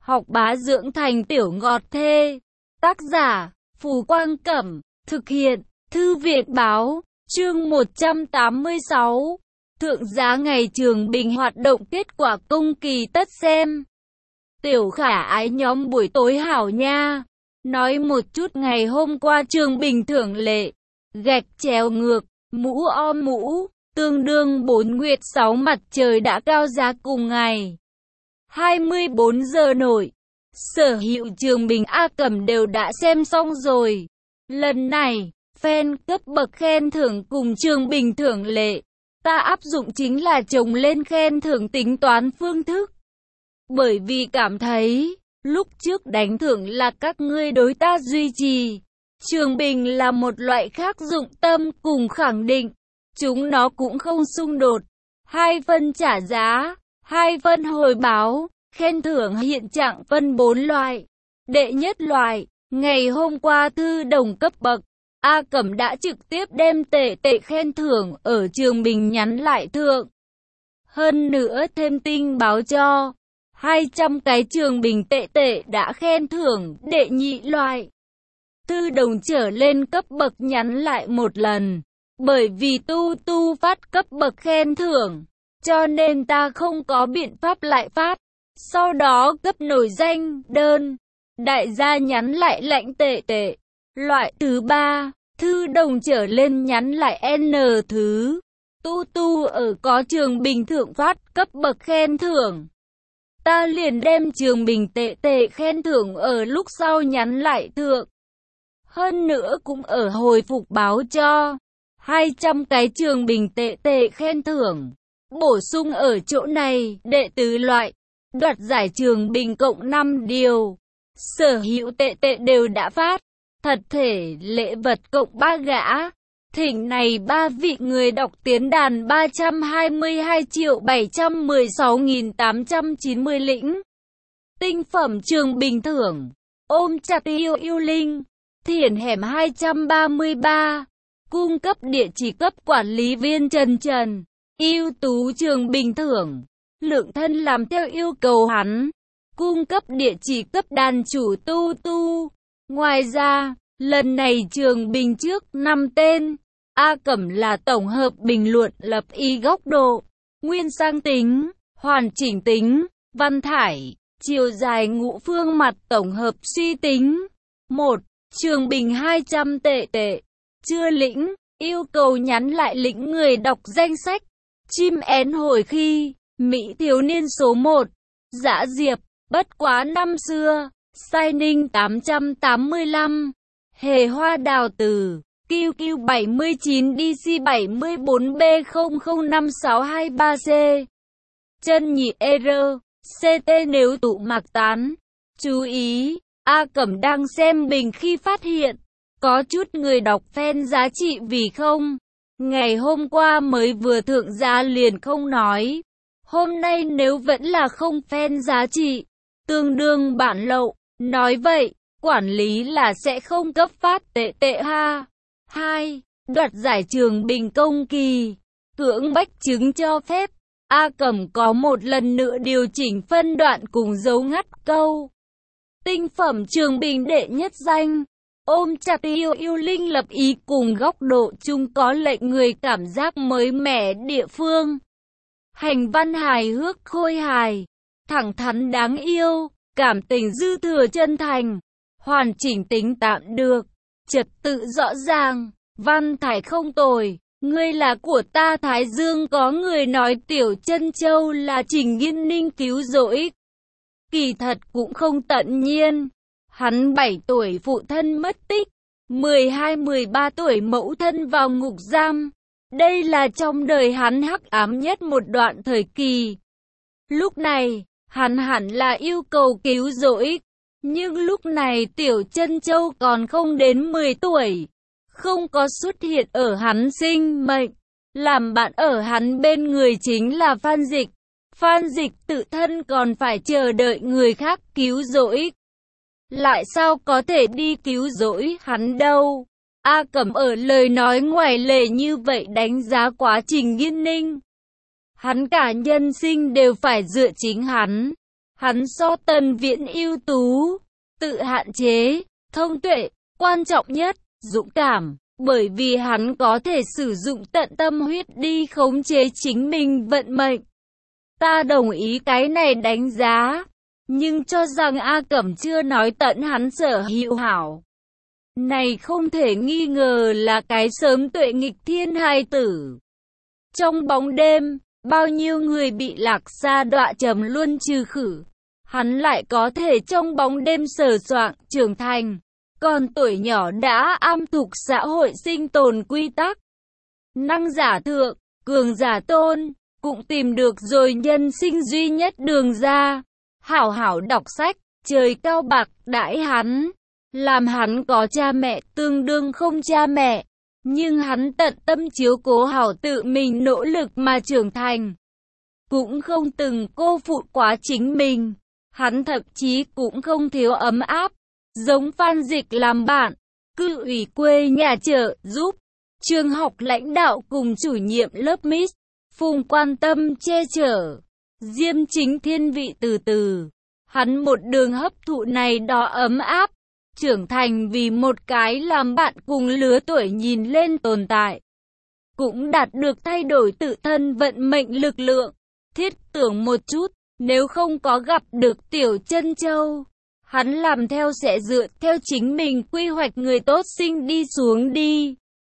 học bá dưỡng thành tiểu ngọt thê. Tác giả, Phù Quang Cẩm. Thực hiện, Thư viện Báo. Chương 186. Thượng giá ngày Trường Bình hoạt động kết quả công kỳ tất xem. Tiểu Khả ái nhóm buổi tối hảo nha. Nói một chút ngày hôm qua Trường Bình thưởng lệ. Gạch chéo ngược, mũ om mũ, tương đương 4 nguyệt 6 mặt trời đã cao giá cùng ngày. 24 giờ nổi. Sở hữu Trường Bình A Cẩm đều đã xem xong rồi. Lần này, fan cấp bậc khen thưởng cùng Trường Bình thưởng lệ. Ta áp dụng chính là chồng lên khen thưởng tính toán phương thức. Bởi vì cảm thấy, lúc trước đánh thưởng là các ngươi đối ta duy trì. Trường Bình là một loại khác dụng tâm cùng khẳng định. Chúng nó cũng không xung đột. 2 phân trả giá, 2 phân hồi báo, khen thưởng hiện trạng phân 4 loại. Đệ nhất loại, ngày hôm qua thư đồng cấp bậc. A Cẩm đã trực tiếp đem tệ khen thưởng ở Trường Bình nhắn lại thượng. Hơn nữa thêm tin báo cho 200 cái Trường Bình tệ đã khen thưởng đệ nhị loại. Thư đồng trở lên cấp bậc nhắn lại một lần. Bởi vì tu phát cấp bậc khen thưởng, cho nên ta không có biện pháp lại phát. Sau đó cấp nổi danh đơn. Đại gia nhắn lại lãnh tệ. Loại thứ 3, thư đồng trở lên nhắn lại N thứ. Tu ở có Trường Bình thượng phát cấp bậc khen thưởng. Ta liền đem Trường Bình tệ khen thưởng ở lúc sau nhắn lại thượng. Hơn nữa cũng ở hồi phục báo cho 200 cái Trường Bình tệ khen thưởng. Bổ sung ở chỗ này, đệ tứ loại, đoạt giải Trường Bình cộng 5 điều. Sở hữu tệ đều đã phát. Thật thể lễ vật cộng 3 gã. Thỉnh này 3 vị người đọc tiến đàn 322.716.890 lĩnh. Tinh phẩm Trường Bình thưởng. Ôm chặt yêu linh. Thiển hẻm 233. Cung cấp địa chỉ cấp quản lý viên Trần. Ưu tú Trường Bình thưởng. Lượng thân làm theo yêu cầu hắn. Cung cấp địa chỉ cấp đàn chủ tu. Ngoài ra, lần này Trường Bình trước 5 tên. A Cẩm là tổng hợp bình luận lập y góc độ, nguyên sang tính, hoàn chỉnh tính, văn thải, chiều dài ngũ phương mặt tổng hợp suy tính. 1. Trường Bình 200 tệ. Chưa lĩnh, yêu cầu nhắn lại lĩnh người đọc danh sách. Chim én hồi khi, Mỹ thiếu niên số 1. Dã Diệp, bất quá năm xưa. Sai Ninh 885. Hề Hoa Đào Từ. QQ 79 DC 74B005623C. Chân nhị R. CT nếu tụ mạc tán. Chú ý, A Cẩm đang xem bình khi phát hiện có chút người đọc fan giá trị vì không. Ngày hôm qua mới vừa thượng giá liền không nói. Hôm nay nếu vẫn là không fan giá trị, tương đương bản lậu. Nói vậy, quản lý là sẽ không cấp phát tệ ha. 2. Đoạt giải Trường Bình công kỳ. Cưỡng bách chứng cho phép. A Cẩm có một lần nữa điều chỉnh phân đoạn cùng dấu ngắt câu. Tinh phẩm Trường Bình đệ nhất danh. Ôm chặt yêu linh lập ý cùng góc độ chung có lệnh người cảm giác mới mẻ địa phương. Hành văn hài hước khôi hài. Thẳng thắn đáng yêu. Cảm tình dư thừa chân thành. Hoàn chỉnh tính tạm được. Trật tự rõ ràng. Văn thải không tồi. Ngươi là của ta Thái Dương có người nói Tiểu Chân Châu là Trình Nghiên Ninh cứu rỗi. Kỳ thật cũng không tận nhiên. Hắn 7 tuổi phụ thân mất tích. 12-13 tuổi mẫu thân vào ngục giam. Đây là trong đời hắn hắc ám nhất một đoạn thời kỳ. Lúc này, hắn hẳn là yêu cầu cứu rỗi. Nhưng lúc này Tiểu Chân Châu còn không đến 10 tuổi. Không có xuất hiện ở hắn sinh mệnh. Làm bạn ở hắn bên người chính là Phan Dịch. Phan Dịch tự thân còn phải chờ đợi người khác cứu rỗi. Lại sao có thể đi cứu rỗi hắn đâu? A Cẩm ở lời nói ngoài lề như vậy đánh giá quá trình Nghiên Ninh. Hắn cả nhân sinh đều phải dựa chính hắn. Hắn so Tần Viễn ưu tú, tự hạn chế, thông tuệ, quan trọng nhất, dũng cảm, bởi vì hắn có thể sử dụng tận tâm huyết đi khống chế chính mình vận mệnh. Ta đồng ý cái này đánh giá, nhưng cho rằng A Cẩm chưa nói tận hắn sở hữu hảo. Này không thể nghi ngờ là cái sớm tuệ nghịch thiên hài tử. Trong bóng đêm, bao nhiêu người bị lạc xa đọa trầm luôn trừ khử. Hắn lại có thể trong bóng đêm sờ soạng trưởng thành. Còn tuổi nhỏ đã am thuộc xã hội sinh tồn quy tắc. Năng giả thượng, cường giả tôn, cũng tìm được rồi nhân sinh duy nhất đường ra. Hảo hảo đọc sách, trời cao bạc đãi hắn. Làm hắn có cha mẹ tương đương không cha mẹ. Nhưng hắn tận tâm chiếu cố hảo tự mình nỗ lực mà trưởng thành. Cũng không từng cô phụ quá chính mình. Hắn thậm chí cũng không thiếu ấm áp. Giống Phan Dịch làm bạn, cư ủy quê nhà trợ giúp, trường học lãnh đạo cùng chủ nhiệm lớp Miss, Phùng quan tâm che chở, Diêm Chính thiên vị từ từ. Hắn một đường hấp thụ này đó ấm áp, trưởng thành vì một cái làm bạn cùng lứa tuổi nhìn lên tồn tại. Cũng đạt được thay đổi tự thân vận mệnh lực lượng. Thiết tưởng một chút, nếu không có gặp được Tiểu Chân Châu, hắn làm theo sẽ dựa theo chính mình quy hoạch người tốt sinh đi xuống đi.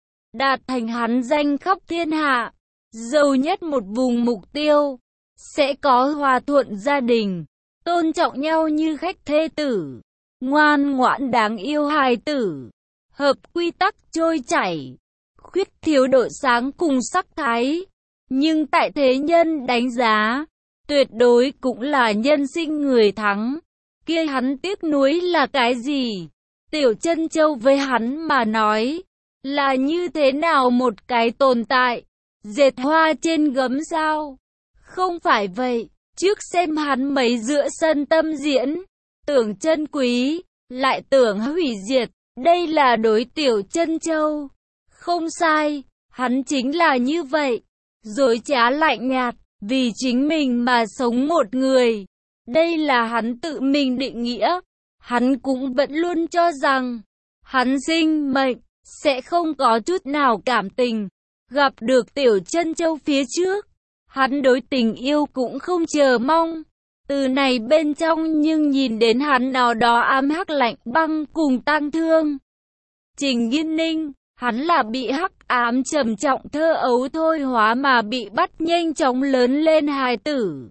Đạt thành hắn danh khắp thiên hạ, giàu nhất một vùng mục tiêu, sẽ có hòa thuận gia đình, tôn trọng nhau như khách thê tử, ngoan ngoãn đáng yêu hài tử, hợp quy tắc trôi chảy, khuyết thiếu độ sáng cùng sắc thái. Nhưng tại thế nhân đánh giá, tuyệt đối cũng là nhân sinh người thắng. Kia hắn tiếc nuối là cái gì? Tiểu Chân Châu với hắn mà nói, là như thế nào một cái tồn tại? Dệt hoa trên gấm sao? Không phải vậy, trước xem hắn mấy giữa sân tâm diễn, tưởng chân quý, lại tưởng hủy diệt, đây là đối Tiểu Chân Châu. Không sai, hắn chính là như vậy, dối trá lạnh nhạt, vì chính mình mà sống một người. Đây là hắn tự mình định nghĩa. Hắn cũng vẫn luôn cho rằng, hắn sinh mệnh, sẽ không có chút nào cảm tình. Gặp được Tiểu Chân Châu phía trước, hắn đối tình yêu cũng không chờ mong. Từ này bên trong nhưng nhìn đến hắn nào đó ám hắc lạnh băng cùng tang thương. Trình Nghiên Ninh, hắn là bị hắc ám trầm trọng thơ ấu thôi hóa mà bị bắt nhanh chóng lớn lên hài tử.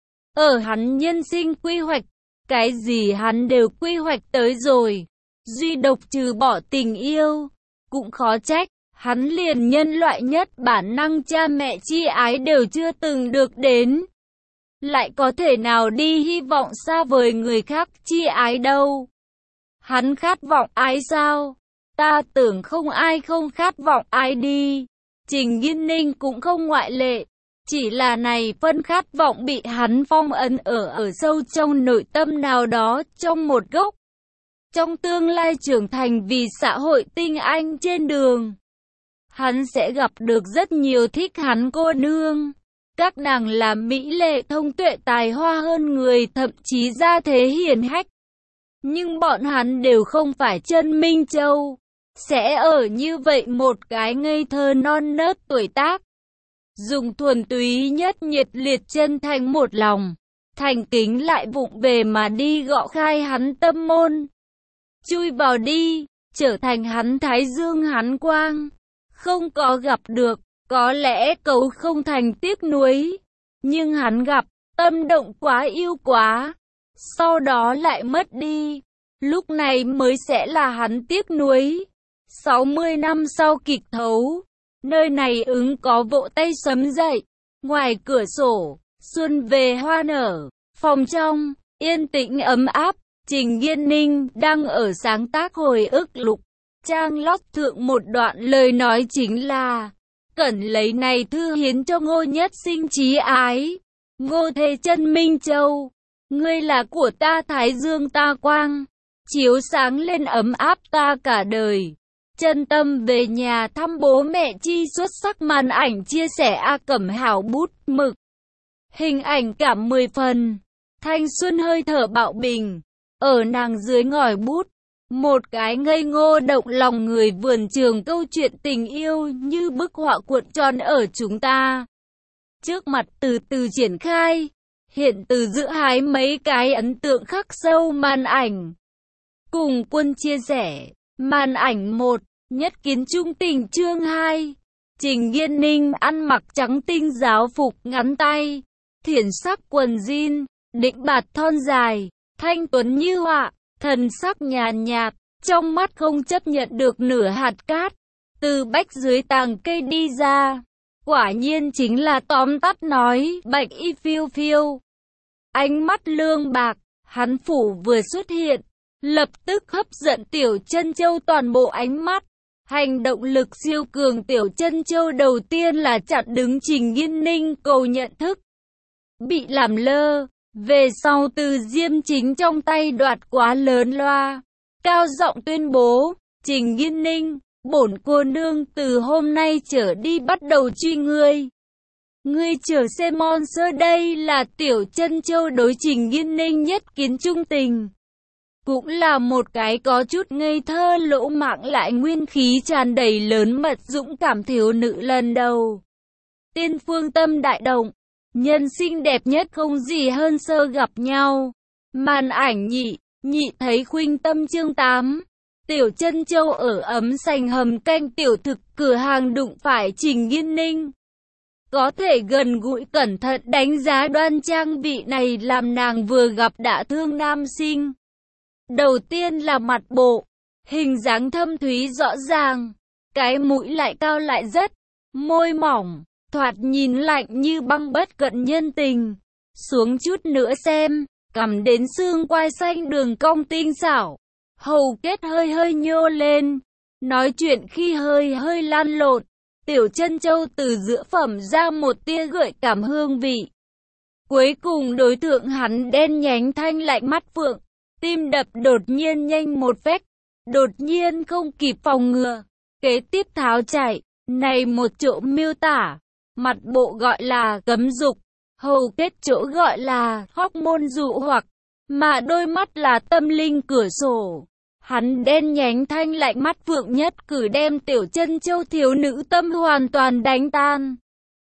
Ở hắn nhân sinh quy hoạch, cái gì hắn đều quy hoạch tới rồi. Duy độc trừ bỏ tình yêu, cũng khó trách, hắn liền nhân loại nhất bản năng cha mẹ chi ái đều chưa từng được đến. Lại có thể nào đi hy vọng xa vời người khác chi ái đâu. Hắn khát vọng ái sao? Ta tưởng không ai không khát vọng ai đi. Trình Nghiên Ninh cũng không ngoại lệ. Chỉ là này phân khát vọng bị hắn phong ấn ở sâu trong nội tâm nào đó trong một gốc. Trong tương lai trưởng thành vì xã hội tinh anh trên đường, hắn sẽ gặp được rất nhiều thích hắn cô nương. Các nàng là mỹ lệ thông tuệ tài hoa hơn người, thậm chí gia thế hiển hách. Nhưng bọn hắn đều không phải chân Minh Châu. Sẽ ở như vậy một cái ngây thơ non nớt tuổi tác. Dùng thuần túy nhất nhiệt liệt chân thành một lòng, thành kính lại vụng về mà đi gõ khai hắn tâm môn. Chui vào đi, trở thành hắn thái dương hắn quang. Không có gặp được, có lẽ cậu không thành tiếc nuối. Nhưng hắn gặp, tâm động quá yêu quá. Sau đó lại mất đi. Lúc này mới sẽ là hắn tiếc nuối. 60 năm sau kịch thấu, nơi này ứng có vỗ tay sấm dậy. Ngoài cửa sổ, xuân về hoa nở. Phòng trong, yên tĩnh ấm áp. Trình Nghiên Ninh đang ở sáng tác hồi ức lục. Trang lót thượng một đoạn lời nói chính là: Cẩn lấy này thư hiến cho Ngô Nhất Sinh chí ái. Ngô Thế Chân Minh Châu, ngươi là của ta thái dương ta quang, chiếu sáng lên ấm áp ta cả đời. Chân tâm về nhà thăm bố mẹ chi xuất sắc màn ảnh chia sẻ A Cẩm hảo bút mực. Hình ảnh cảm 10 phần. thanh xuân hơi thở bạo bình. Ở nàng dưới ngòi bút, một cái ngây ngô động lòng người vườn trường câu chuyện tình yêu như bức họa cuộn tròn ở chúng ta. Trước mặt từ từ triển khai, hiện từ giữa hái mấy cái ấn tượng khắc sâu màn ảnh. Cùng Quân chia sẻ, màn ảnh 1, nhất kiến trung tình chương 2. Trình Nghiên Ninh ăn mặc trắng tinh giáo phục ngắn tay, thiển sắc quần jean, định bạt thon dài, thanh tuấn như họa, thần sắc nhàn nhạt, trong mắt không chấp nhận được nửa hạt cát. Từ bách dưới tàng cây đi ra, quả nhiên chính là tóm tắt nói bạch y phiêu phiêu. Ánh mắt lương bạc, hắn phủ vừa xuất hiện, lập tức hấp dẫn Tiểu Chân Châu toàn bộ ánh mắt. Hành động lực siêu cường Tiểu Chân Châu đầu tiên là chặn đứng Trình Nghiên Ninh cầu nhận thức. Bị làm lơ, về sau từ Diêm Chính trong tay đoạt quá lớn loa. Cao giọng tuyên bố, Trình Nghiên Ninh, bổn cô nương từ hôm nay trở đi bắt đầu truy ngươi. Ngươi chờ xem monster. Đây là Tiểu Chân Châu đối Trình Nghiên Ninh nhất kiến trung tình. Cũng là một cái có chút ngây thơ lỗ mãng lại nguyên khí tràn đầy lớn mật dũng cảm thiếu nữ lần đầu. Tiên phương tâm đại động, nhân sinh đẹp nhất không gì hơn sơ gặp nhau. Màn ảnh nhị thấy khuynh tâm chương 8. Tiểu Chân Châu ở ấm sành hầm canh tiểu thực cửa hàng đụng phải Trình Nghiên Ninh. Có thể gần gũi cẩn thận đánh giá đoan trang vị này làm nàng vừa gặp đã thương nam sinh. Đầu tiên là mặt bộ, hình dáng thâm thúy rõ ràng, cái mũi lại cao lại rất, môi mỏng, thoạt nhìn lạnh như băng bất cận nhân tình. Xuống chút nữa xem, cằm đến xương quai xanh đường cong tinh xảo, hầu kết hơi hơi nhô lên, nói chuyện khi hơi lan lộn. Tiểu Chân Châu từ giữa phẩm ra một tia gợi cảm hương vị. Cuối cùng đối tượng hắn đen nhánh thanh lạnh mắt phượng, tim đập đột nhiên nhanh một phách, đột nhiên không kịp phòng ngừa, kế tiếp tháo chạy. Này một chỗ miêu tả, mặt bộ gọi là cấm dục, hầu kết chỗ gọi là hormone dụ hoặc, mà đôi mắt là tâm linh cửa sổ. Hắn đen nhánh thanh lạnh mắt phượng nhất cử đem Tiểu Chân Châu thiếu nữ tâm hoàn toàn đánh tan.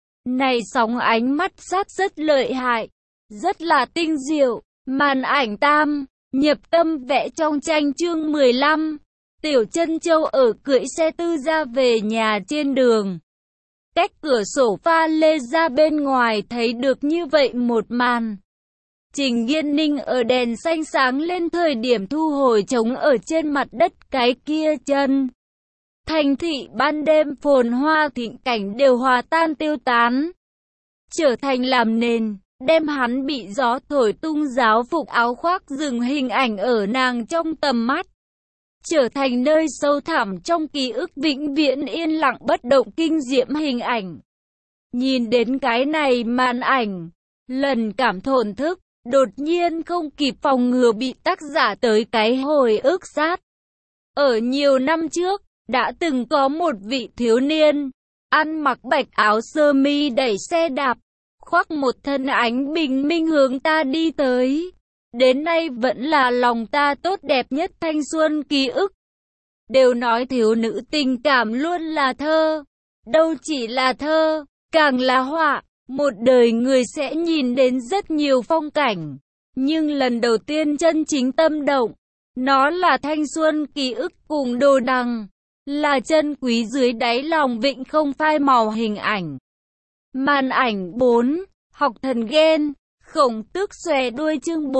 Này sóng ánh mắt sát rất lợi hại, rất là tinh diệu. Màn ảnh tam, nhập tâm vẽ trong tranh chương 15. Tiểu Chân Châu ở cưỡi xe tư ra về nhà trên đường. Cách cửa sổ pha lê ra bên ngoài thấy được như vậy một màn. Trình Nghiên Ninh ở đèn xanh sáng lên thời điểm thu hồi trống ở trên mặt đất cái kia chân. Thành thị ban đêm phồn hoa thịnh cảnh đều hòa tan tiêu tán, trở thành làm nền, đem hắn bị gió thổi tung giáo phục áo khoác dừng hình ảnh ở nàng trong tầm mắt. Trở thành nơi sâu thẳm trong ký ức vĩnh viễn yên lặng bất động kinh diễm hình ảnh. Nhìn đến cái này màn ảnh, lần cảm thổn thức, đột nhiên không kịp phòng ngừa bị tác giả tới cái hồi ức sát. Ở nhiều năm trước, đã từng có một vị thiếu niên, ăn mặc bạch áo sơ mi đẩy xe đạp, khoác một thân ánh bình minh hướng ta đi tới. Đến nay vẫn là lòng ta tốt đẹp nhất thanh xuân ký ức. Đều nói thiếu nữ tình cảm luôn là thơ. Đâu chỉ là thơ, càng là họa. Một đời người sẽ nhìn đến rất nhiều phong cảnh. Nhưng lần đầu tiên chân chính tâm động, nó là thanh xuân ký ức cùng đồ đằng. Là chân quý dưới đáy lòng vĩnh không phai màu hình ảnh. Màn ảnh 4, học thần ghen. Khổng Tước xòe đuôi chương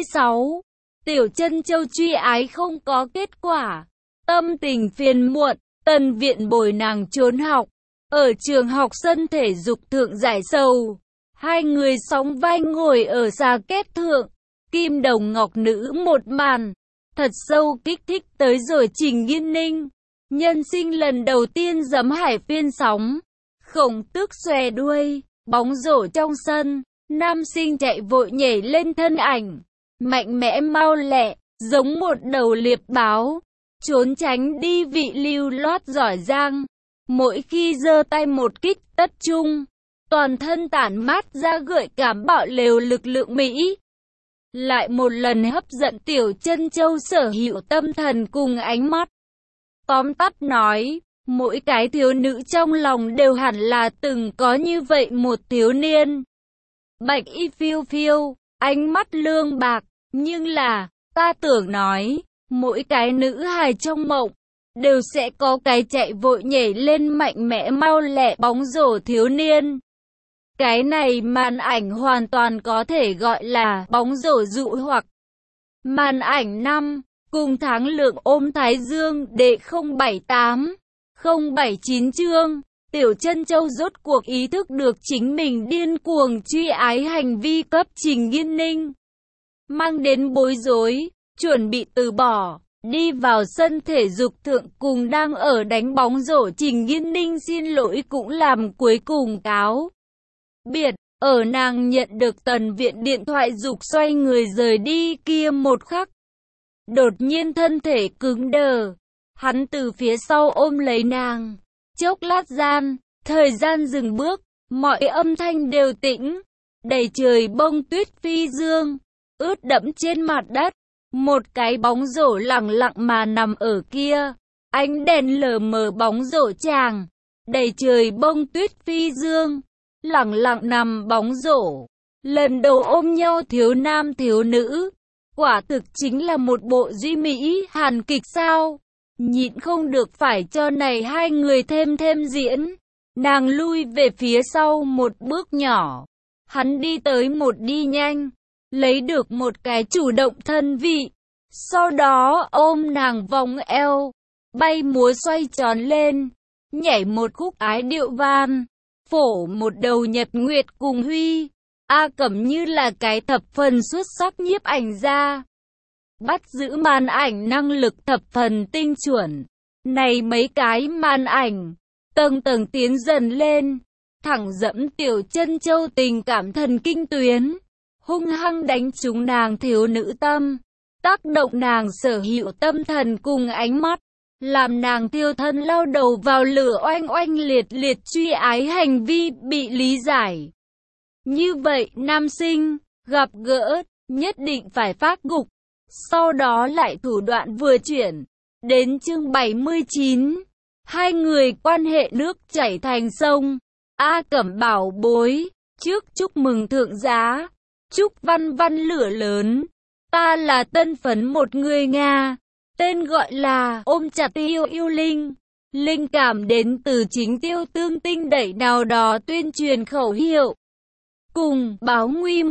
46. Tiểu Chân Châu truy ái không có kết quả. Tâm tình phiền muộn, Tân Viện bồi nàng trốn học. Ở trường học sân thể dục thượng giải sầu. Hai người sóng vai ngồi ở xà kết thượng. Kim đồng ngọc nữ một màn. Thật sâu kích thích tới rồi Trình Nghiên Ninh. Nhân sinh lần đầu tiên giẫm hải phiên sóng. Khổng Tước xòe đuôi, bóng rổ trong sân. Nam sinh chạy vội nhảy lên thân ảnh, mạnh mẽ mau lẹ, giống một đầu liệp báo, trốn tránh đi vị lưu loát giỏi giang. Mỗi khi giơ tay một kích tất trung, toàn thân tản mát ra gợi cảm bạo lều lực lượng Mỹ. lại một lần hấp dẫn Tiểu Chân Châu sở hữu tâm thần cùng ánh mắt. Tóm tắt nói, mỗi cái thiếu nữ trong lòng đều hẳn là từng có như vậy một thiếu niên. Bạch y phiêu phiêu, ánh mắt lương bạc, nhưng là, ta tưởng nói, mỗi cái nữ hài trong mộng, đều sẽ có cái chạy vội nhảy lên mạnh mẽ mau lẹ bóng rổ thiếu niên. Cái này màn ảnh hoàn toàn có thể gọi là bóng rổ dụ hoặc. Màn ảnh 5, cùng tháng lượng ôm Thái Dương đệ 078, 079 chương. Tiểu Chân Châu rốt cuộc ý thức được chính mình điên cuồng truy ái hành vi cấp Trình Nghiên Ninh mang đến bối rối, chuẩn bị từ bỏ, đi vào sân thể dục thượng cùng đang ở đánh bóng rổ Trình Nghiên Ninh xin lỗi cũng làm cuối cùng cáo biệt. Ở nàng nhận được Tần Viện điện thoại giục xoay người rời đi kia một khắc, đột nhiên thân thể cứng đờ, hắn từ phía sau ôm lấy nàng. Chốc lát gian, thời gian dừng bước, mọi âm thanh đều tĩnh, đầy trời bông tuyết phi dương, ướt đẫm trên mặt đất, một cái bóng rổ lẳng lặng mà nằm ở kia, ánh đèn lờ mờ bóng rổ chàng, đầy trời bông tuyết phi dương, lẳng lặng nằm bóng rổ, lần đầu ôm nhau thiếu nam thiếu nữ, quả thực chính là một bộ duy mỹ hàn kịch sao. Nhịn không được phải cho này hai người thêm diễn. Nàng lui về phía sau một bước nhỏ. Hắn đi tới một đi nhanh, lấy được một cái chủ động thân vị. Sau đó ôm nàng vòng eo, bay múa xoay tròn lên, nhảy một khúc ái điệu van, phổ một đầu nhật nguyệt cùng huy. A Cẩm như là cái thập phần xuất sắc nhiếp ảnh gia. Bắt giữ màn ảnh năng lực thập phần tinh chuẩn. Này mấy cái màn ảnh, tầng tầng tiến dần lên, thẳng dẫm Tiểu Chân Châu tình cảm thần kinh tuyến, hung hăng đánh trúng nàng thiếu nữ tâm, tác động nàng sở hữu tâm thần cùng ánh mắt, làm nàng tiêu thân lao đầu vào lửa oanh oanh liệt liệt truy ái hành vi bị lý giải. Như vậy nam sinh, gặp gỡ, nhất định phải phát gục. Sau đó lại thủ đoạn vừa chuyển, đến chương 79, hai người quan hệ nước chảy thành sông. A Cẩm bảo bối, trước chúc mừng thượng giá, chúc văn văn lửa lớn, ta là tân phấn một người Nga, tên gọi là ôm chặt yêu yêu linh, linh cảm đến từ chính Tiêu Tương Tinh đẩy nào đó tuyên truyền khẩu hiệu, cùng báo nguy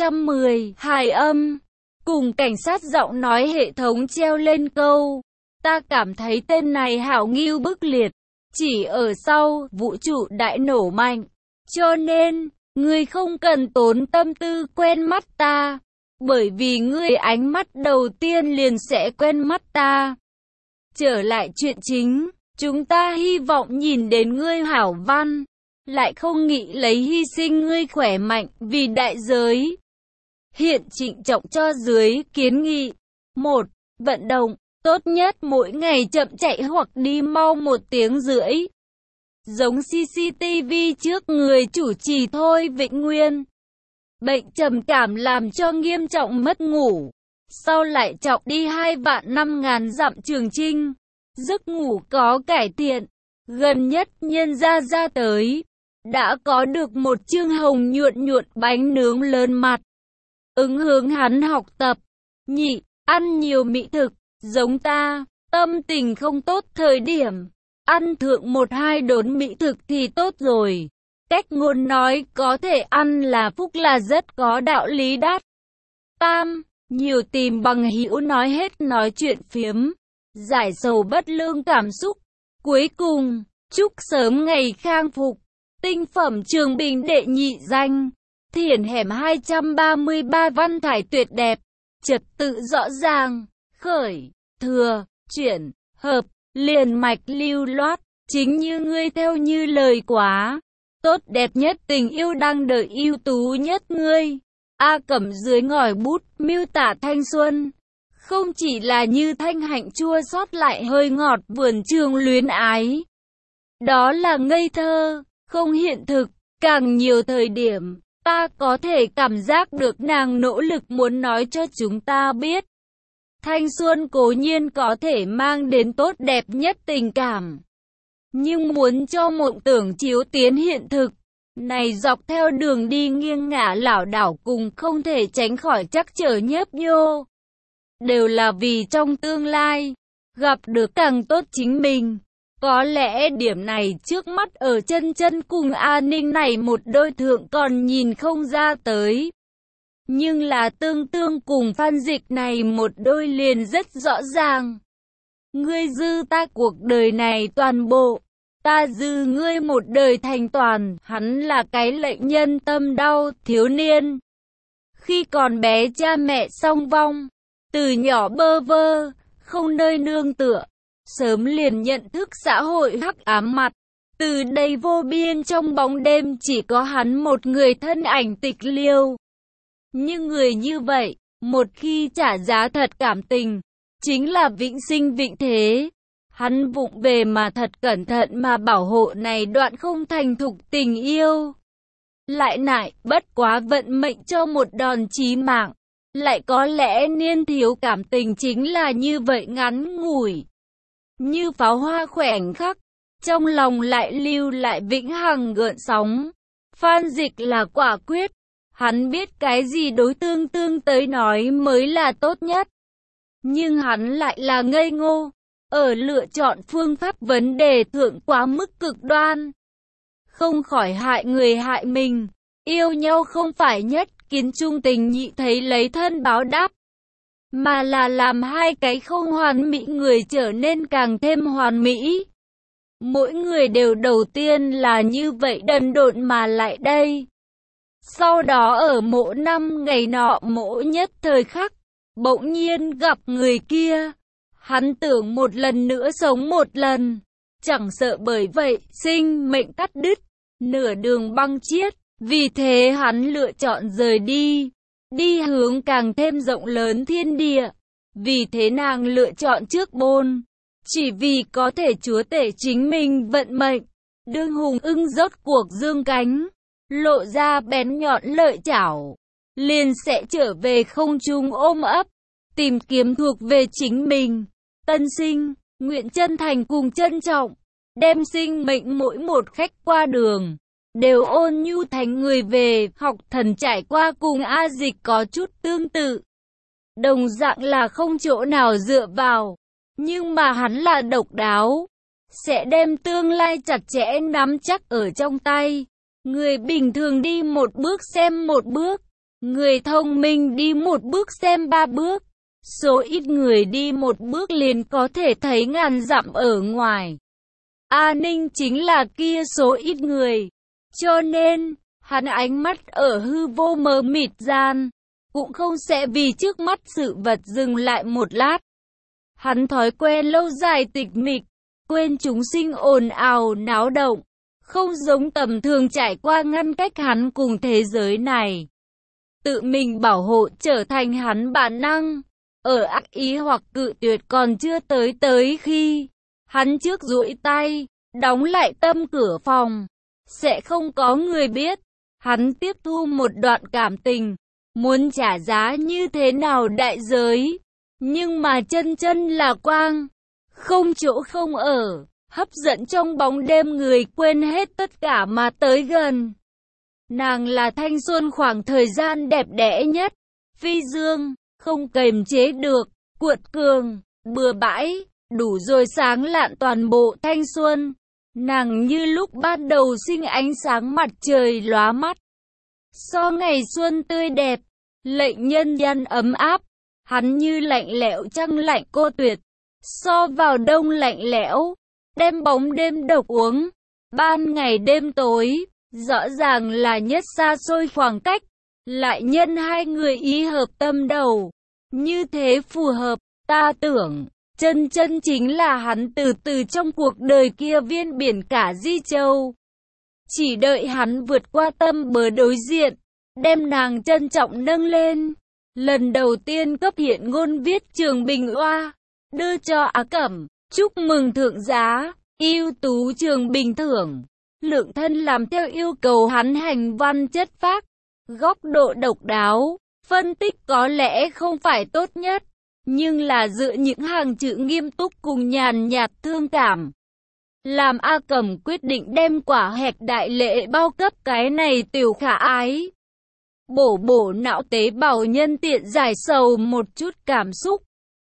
110 hài âm. Cùng cảnh sát giọng nói hệ thống treo lên câu, ta cảm thấy tên này hảo nghiêu bức liệt, chỉ ở sau vũ trụ đại nổ mạnh, cho nên, ngươi không cần tốn tâm tư quen mắt ta, bởi vì ngươi ánh mắt đầu tiên liền sẽ quen mắt ta. Trở lại chuyện chính, chúng ta hy vọng nhìn đến ngươi hảo văn, lại không nghĩ lấy hy sinh ngươi khỏe mạnh vì đại giới. Hiện trịnh trọng cho dưới kiến nghị. 1. Vận động, tốt nhất mỗi ngày chậm chạy hoặc đi mau 1 tiếng rưỡi. Giống CCTV trước người chủ trì Thôi Vĩnh Nguyên. Bệnh trầm cảm làm cho nghiêm trọng mất ngủ. Sau lại trọng đi 2.500.000 dặm trường chinh. Giấc ngủ có cải thiện. Gần nhất nhân ra tới. Đã có được một chương hồng nhuộn bánh nướng lớn mặt. Ứng hướng hắn học tập. Nhị, ăn nhiều mỹ thực, giống ta, tâm tình không tốt thời điểm. Ăn thượng 1-2 đốn mỹ thực thì tốt rồi. Cách ngôn nói có thể ăn là phúc là rất có đạo lý đắt. Tam, nhiều tìm bằng hữu nói hết nói chuyện phiếm. Giải sầu bất lương cảm xúc. Cuối cùng, chúc sớm ngày khang phục. Tinh phẩm Trường Bình đệ nhị danh. Thiển hẻm 233 văn thải tuyệt đẹp, trật tự rõ ràng, khởi, thừa, chuyển, hợp, liền mạch lưu loát, chính như ngươi theo như lời quá. Tốt đẹp nhất tình yêu đang đợi ưu tú nhất ngươi. A Cẩm dưới ngòi bút, miêu tả thanh xuân. Không chỉ là như thanh hạnh chua xót lại hơi ngọt vườn trường luyến ái. Đó là ngây thơ, không hiện thực, càng nhiều thời điểm. Ta có thể cảm giác được nàng nỗ lực muốn nói cho chúng ta biết. Thanh xuân cố nhiên có thể mang đến tốt đẹp nhất tình cảm. Nhưng muốn cho mộng tưởng chiếu tiến hiện thực, này dọc theo đường đi nghiêng ngả lảo đảo cùng không thể tránh khỏi trắc trở nhấp nhô. Đều là vì trong tương lai, gặp được càng tốt chính mình. Có lẽ điểm này trước mắt ở chân chân cùng A Ninh này một đôi thượng còn nhìn không ra tới. Nhưng là tương tương cùng Phan Dịch này một đôi liền rất rõ ràng. Ngươi dư ta cuộc đời này toàn bộ, ta dư ngươi một đời thành toàn. Hắn là cái lệnh nhân tâm đau thiếu niên. Khi còn bé cha mẹ song vong, từ nhỏ bơ vơ, không nơi nương tựa, sớm liền nhận thức xã hội hắc ám mặt. Từ đây vô biên trong bóng đêm chỉ có hắn một người thân ảnh tịch liêu. Nhưng người như vậy, một khi trả giá thật cảm tình, chính là vĩnh sinh vĩnh thế. Hắn vụng về mà thật cẩn thận mà bảo hộ này đoạn không thành thục tình yêu. Lại nại, bất quá vận mệnh cho một đòn chí mạng. Lại có lẽ niên thiếu cảm tình chính là như vậy ngắn ngủi. Như pháo hoa khoảnh khắc, trong lòng lại lưu lại vĩnh hằng gợn sóng. Phan Dịch là quả quyết. Hắn biết cái gì đối tương tương tới nói mới là tốt nhất. Nhưng hắn lại là ngây ngô, ở lựa chọn phương pháp vấn đề thượng quá mức cực đoan. Không khỏi hại người hại mình, yêu nhau không phải nhất kiến trung tình nhị thấy lấy thân báo đáp, mà là làm hai cái không hoàn mỹ người trở nên càng thêm hoàn mỹ. Mỗi người đều đầu tiên là như vậy đần độn mà lại đây. Sau đó ở mỗi năm ngày nọ mỗi nhất thời khắc, bỗng nhiên gặp người kia. Hắn tưởng một lần nữa sống một lần, chẳng sợ bởi vậy sinh mệnh cắt đứt, nửa đường băng chiết. Vì thế hắn lựa chọn rời đi, đi hướng càng thêm rộng lớn thiên địa. Vì thế nàng lựa chọn trước bôn, chỉ vì có thể chúa tể chính mình vận mệnh. Đương hùng ưng rốt cuộc dương cánh, lộ ra bén nhọn lợi chảo, liền sẽ trở về không trung ôm ấp, tìm kiếm thuộc về chính mình. Tân sinh, nguyện chân thành cùng trân trọng, đem sinh mệnh mỗi một khách qua đường, đều ôn nhu thành người về. Học Thần trải qua cùng A Dịch có chút tương tự. Đồng dạng là không chỗ nào dựa vào, nhưng mà hắn là độc đáo, sẽ đem tương lai chặt chẽ nắm chắc ở trong tay. Người bình thường đi một bước xem một bước, người thông minh đi một bước xem ba bước. Số ít người đi một bước liền có thể thấy ngàn dặm ở ngoài. A Ninh chính là kia số ít người. Cho nên, hắn ánh mắt ở hư vô mờ mịt gian, cũng không sẽ vì trước mắt sự vật dừng lại một lát. Hắn thói quen lâu dài tịch mịch, quên chúng sinh ồn ào náo động, không giống tầm thường trải qua ngăn cách hắn cùng thế giới này. Tự mình bảo hộ trở thành hắn bản năng. Ở ác ý hoặc cự tuyệt còn chưa tới khi, hắn trước duỗi tay, đóng lại tâm cửa phòng. Sẽ không có người biết, hắn tiếp thu một đoạn cảm tình, muốn trả giá như thế nào đại giới. Nhưng mà chân chân là quang, không chỗ không ở, hấp dẫn trong bóng đêm người quên hết tất cả mà tới gần. Nàng là thanh xuân khoảng thời gian đẹp đẽ nhất, phi dương, không kềm chế được, cuột cường, bừa bãi, đủ rồi sáng lạn toàn bộ thanh xuân. Nàng như lúc ban đầu sinh ánh sáng mặt trời lóa mắt. So ngày xuân tươi đẹp, lệnh nhân gian ấm áp, hắn như lạnh lẽo trăng lạnh cô tuyệt. So vào đông lạnh lẽo, đêm bóng đêm độc uống, ban ngày đêm tối, rõ ràng là nhất xa xôi khoảng cách. Lại nhân hai người ý hợp tâm đầu, như thế phù hợp, ta tưởng. Chân chân chính là hắn từ từ trong cuộc đời kia viên biển cả Di Châu. Chỉ đợi hắn vượt qua tâm bờ đối diện, đem nàng trân trọng nâng lên. Lần đầu tiên cấp hiện ngôn viết Trường Bình Oa, đưa cho Á Cẩm, chúc mừng thượng giá, ưu tú Trường Bình thưởng. Lượng thân làm theo yêu cầu hắn hành văn chất phác, Góc độ độc đáo, phân tích có lẽ không phải tốt nhất, nhưng là dựa những hàng chữ nghiêm túc cùng nhàn nhạt thương cảm. Làm A Cẩm quyết định đem quả hạch đại lễ bao cấp cái này tiểu khả ái. Bổ não tế bào nhân tiện giải sầu một chút cảm xúc.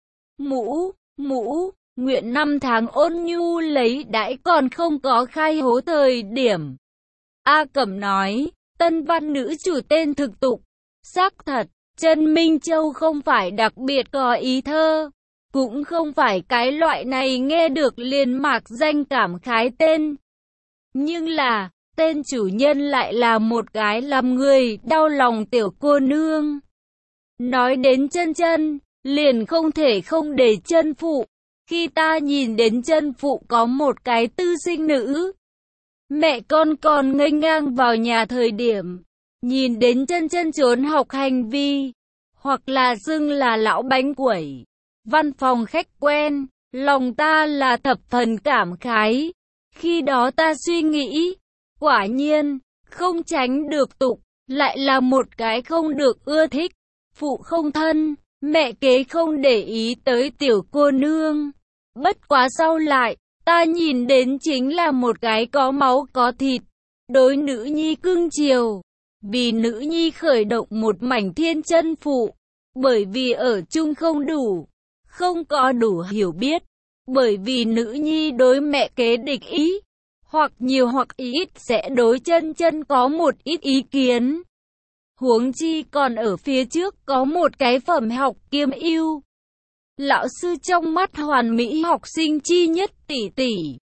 Mũ, nguyện 5 tháng ôn nhu lấy đãi còn không có khai hố thời điểm. A Cẩm nói, tân văn nữ chủ tên thực tục. Xác thật, Trần Minh Châu không phải đặc biệt có ý thơ, cũng không phải cái loại này nghe được liền mạc danh cảm khái tên. Nhưng là, tên chủ nhân lại là một cái làm người đau lòng tiểu cô nương. Nói đến chân, liền không thể không để chân phụ. Khi ta nhìn đến chân phụ có một cái tư sinh nữ, mẹ con còn ngây ngang vào nhà thời điểm, nhìn đến chân trốn học hành vi, hoặc là xưng là lão bánh quẩy, văn phòng khách quen, lòng ta là thập phần cảm khái. Khi đó ta suy nghĩ, quả nhiên, không tránh được tục, lại là một cái không được ưa thích, phụ không thân, mẹ kế không để ý tới tiểu cô nương. Bất quá sau lại, ta nhìn đến chính là một cái có máu có thịt, đối nữ nhi cưng chiều, vì nữ nhi khởi động một mảnh thiên chân phụ, bởi vì ở chung không đủ, không có đủ hiểu biết, bởi vì nữ nhi đối mẹ kế địch ý, hoặc nhiều hoặc ít sẽ đối chân có một ít ý kiến. Huống chi còn ở phía trước có một cái phẩm học kiêm ưu. Lão sư trong mắt hoàn mỹ học sinh chi nhất tỷ,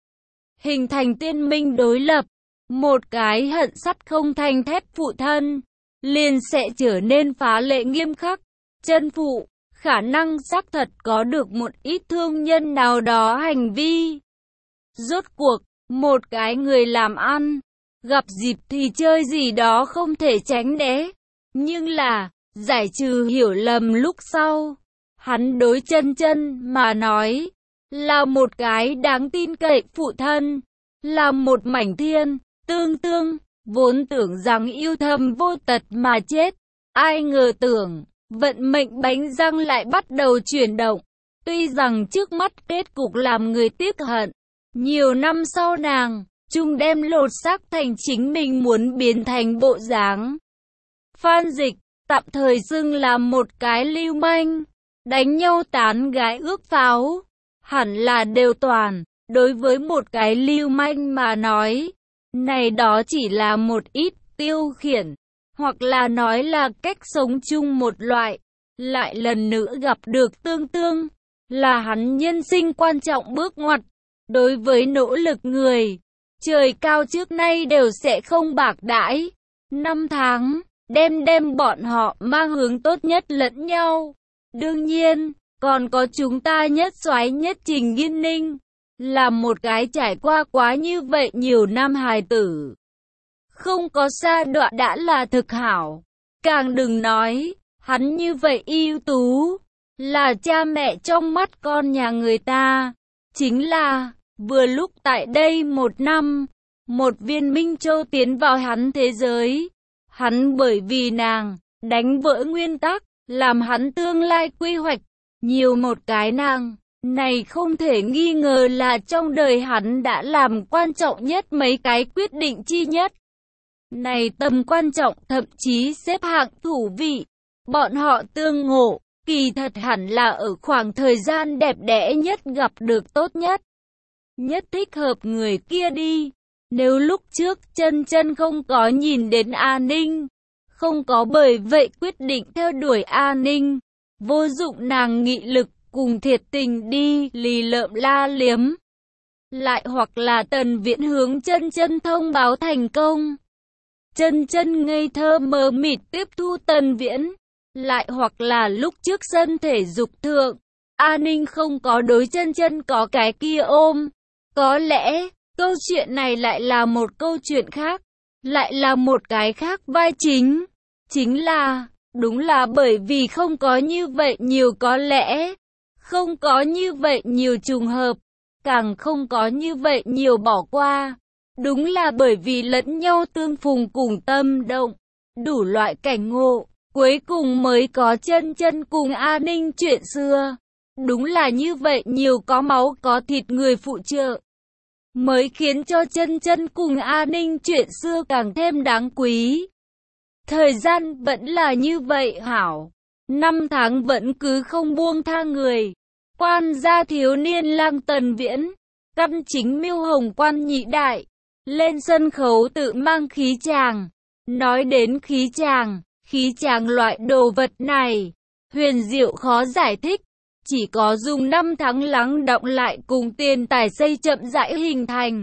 hình thành tiên minh đối lập, một cái hận sắt không thành thép phụ thân, liền sẽ trở nên phá lệ nghiêm khắc. Chân phụ, khả năng xác thật có được một ít thương nhân nào đó hành vi. Rốt cuộc, một cái người làm ăn, gặp dịp thì chơi gì đó không thể tránh né. Nhưng là, giải trừ hiểu lầm lúc sau, hắn đối chân mà nói, là một cái đáng tin cậy phụ thân, là một mảnh thiên, tương, vốn tưởng rằng yêu thầm vô tật mà chết. Ai ngờ tưởng, vận mệnh bánh răng lại bắt đầu chuyển động. Tuy rằng trước mắt kết cục làm người tiếc hận, nhiều năm sau nàng, chung đem lột xác thành chính mình muốn biến thành bộ dáng. Phan Dịch, tạm thời xưng là một cái lưu manh, đánh nhau tán gái ước pháo, hẳn là đều toàn, đối với một cái lưu manh mà nói, này đó chỉ là một ít tiêu khiển, hoặc là nói là cách sống chung một loại, lại lần nữa gặp được tương, là hắn nhân sinh quan trọng bước ngoặt, đối với nỗ lực người, trời cao trước nay đều sẽ không bạc đãi. 5 tháng, đem bọn họ mang hướng tốt nhất lẫn nhau. Đương nhiên, còn có chúng ta nhất soái nhất Trình Nghiên Ninh, là một cái trải qua quá như vậy nhiều năm hài tử. Không có sa đọa đã là thực hảo, càng đừng nói, hắn như vậy ưu tú, là cha mẹ trong mắt con nhà người ta. Chính là, vừa lúc tại đây 1 năm, một viên minh châu tiến vào hắn thế giới. Hắn bởi vì nàng, đánh vỡ nguyên tắc, làm hắn tương lai quy hoạch, nhiều một cái nàng. Này không thể nghi ngờ là trong đời hắn đã làm quan trọng nhất mấy cái quyết định chi nhất. Này tầm quan trọng thậm chí xếp hạng thủ vị. Bọn họ tương ngộ, kỳ thật hẳn là ở khoảng thời gian đẹp đẽ nhất gặp được tốt nhất. Nhất thích hợp người kia đi. Nếu lúc trước chân không có nhìn đến A Ninh, không có bởi vậy quyết định theo đuổi A Ninh, vô dụng nàng nghị lực cùng thiệt tình đi lì lợm la liếm. Lại hoặc là Tần Viễn hướng chân thông báo thành công. Chân ngây thơ mờ mịt tiếp thu Tần Viễn. Lại hoặc là lúc trước sân thể dục thượng, A Ninh không có đối chân có cái kia ôm. Có lẽ, câu chuyện này lại là một câu chuyện khác, lại là một cái khác vai chính. Chính là, đúng là bởi vì không có như vậy nhiều có lẽ, không có như vậy nhiều trùng hợp, càng không có như vậy nhiều bỏ qua. Đúng là bởi vì lẫn nhau tương phùng cùng tâm động, đủ loại cảnh ngộ, cuối cùng mới có Chân Chân cùng A Ninh chuyện xưa. Đúng là như vậy, nhiều có máu có thịt người phụ trợ, mới khiến cho Chân Chân cùng A Ninh chuyện xưa càng thêm đáng quý. Thời gian vẫn là như vậy hảo. 5 tháng vẫn cứ không buông tha người. Quan gia thiếu niên lang Tần Viễn, căn chính mưu hồng quan nhị đại, lên sân khấu tự mang khí tràng. Nói đến khí tràng loại đồ vật này, huyền diệu khó giải thích. Chỉ có dùng 5 tháng lắng đọng lại cùng tiền tài xây chậm rãi hình thành.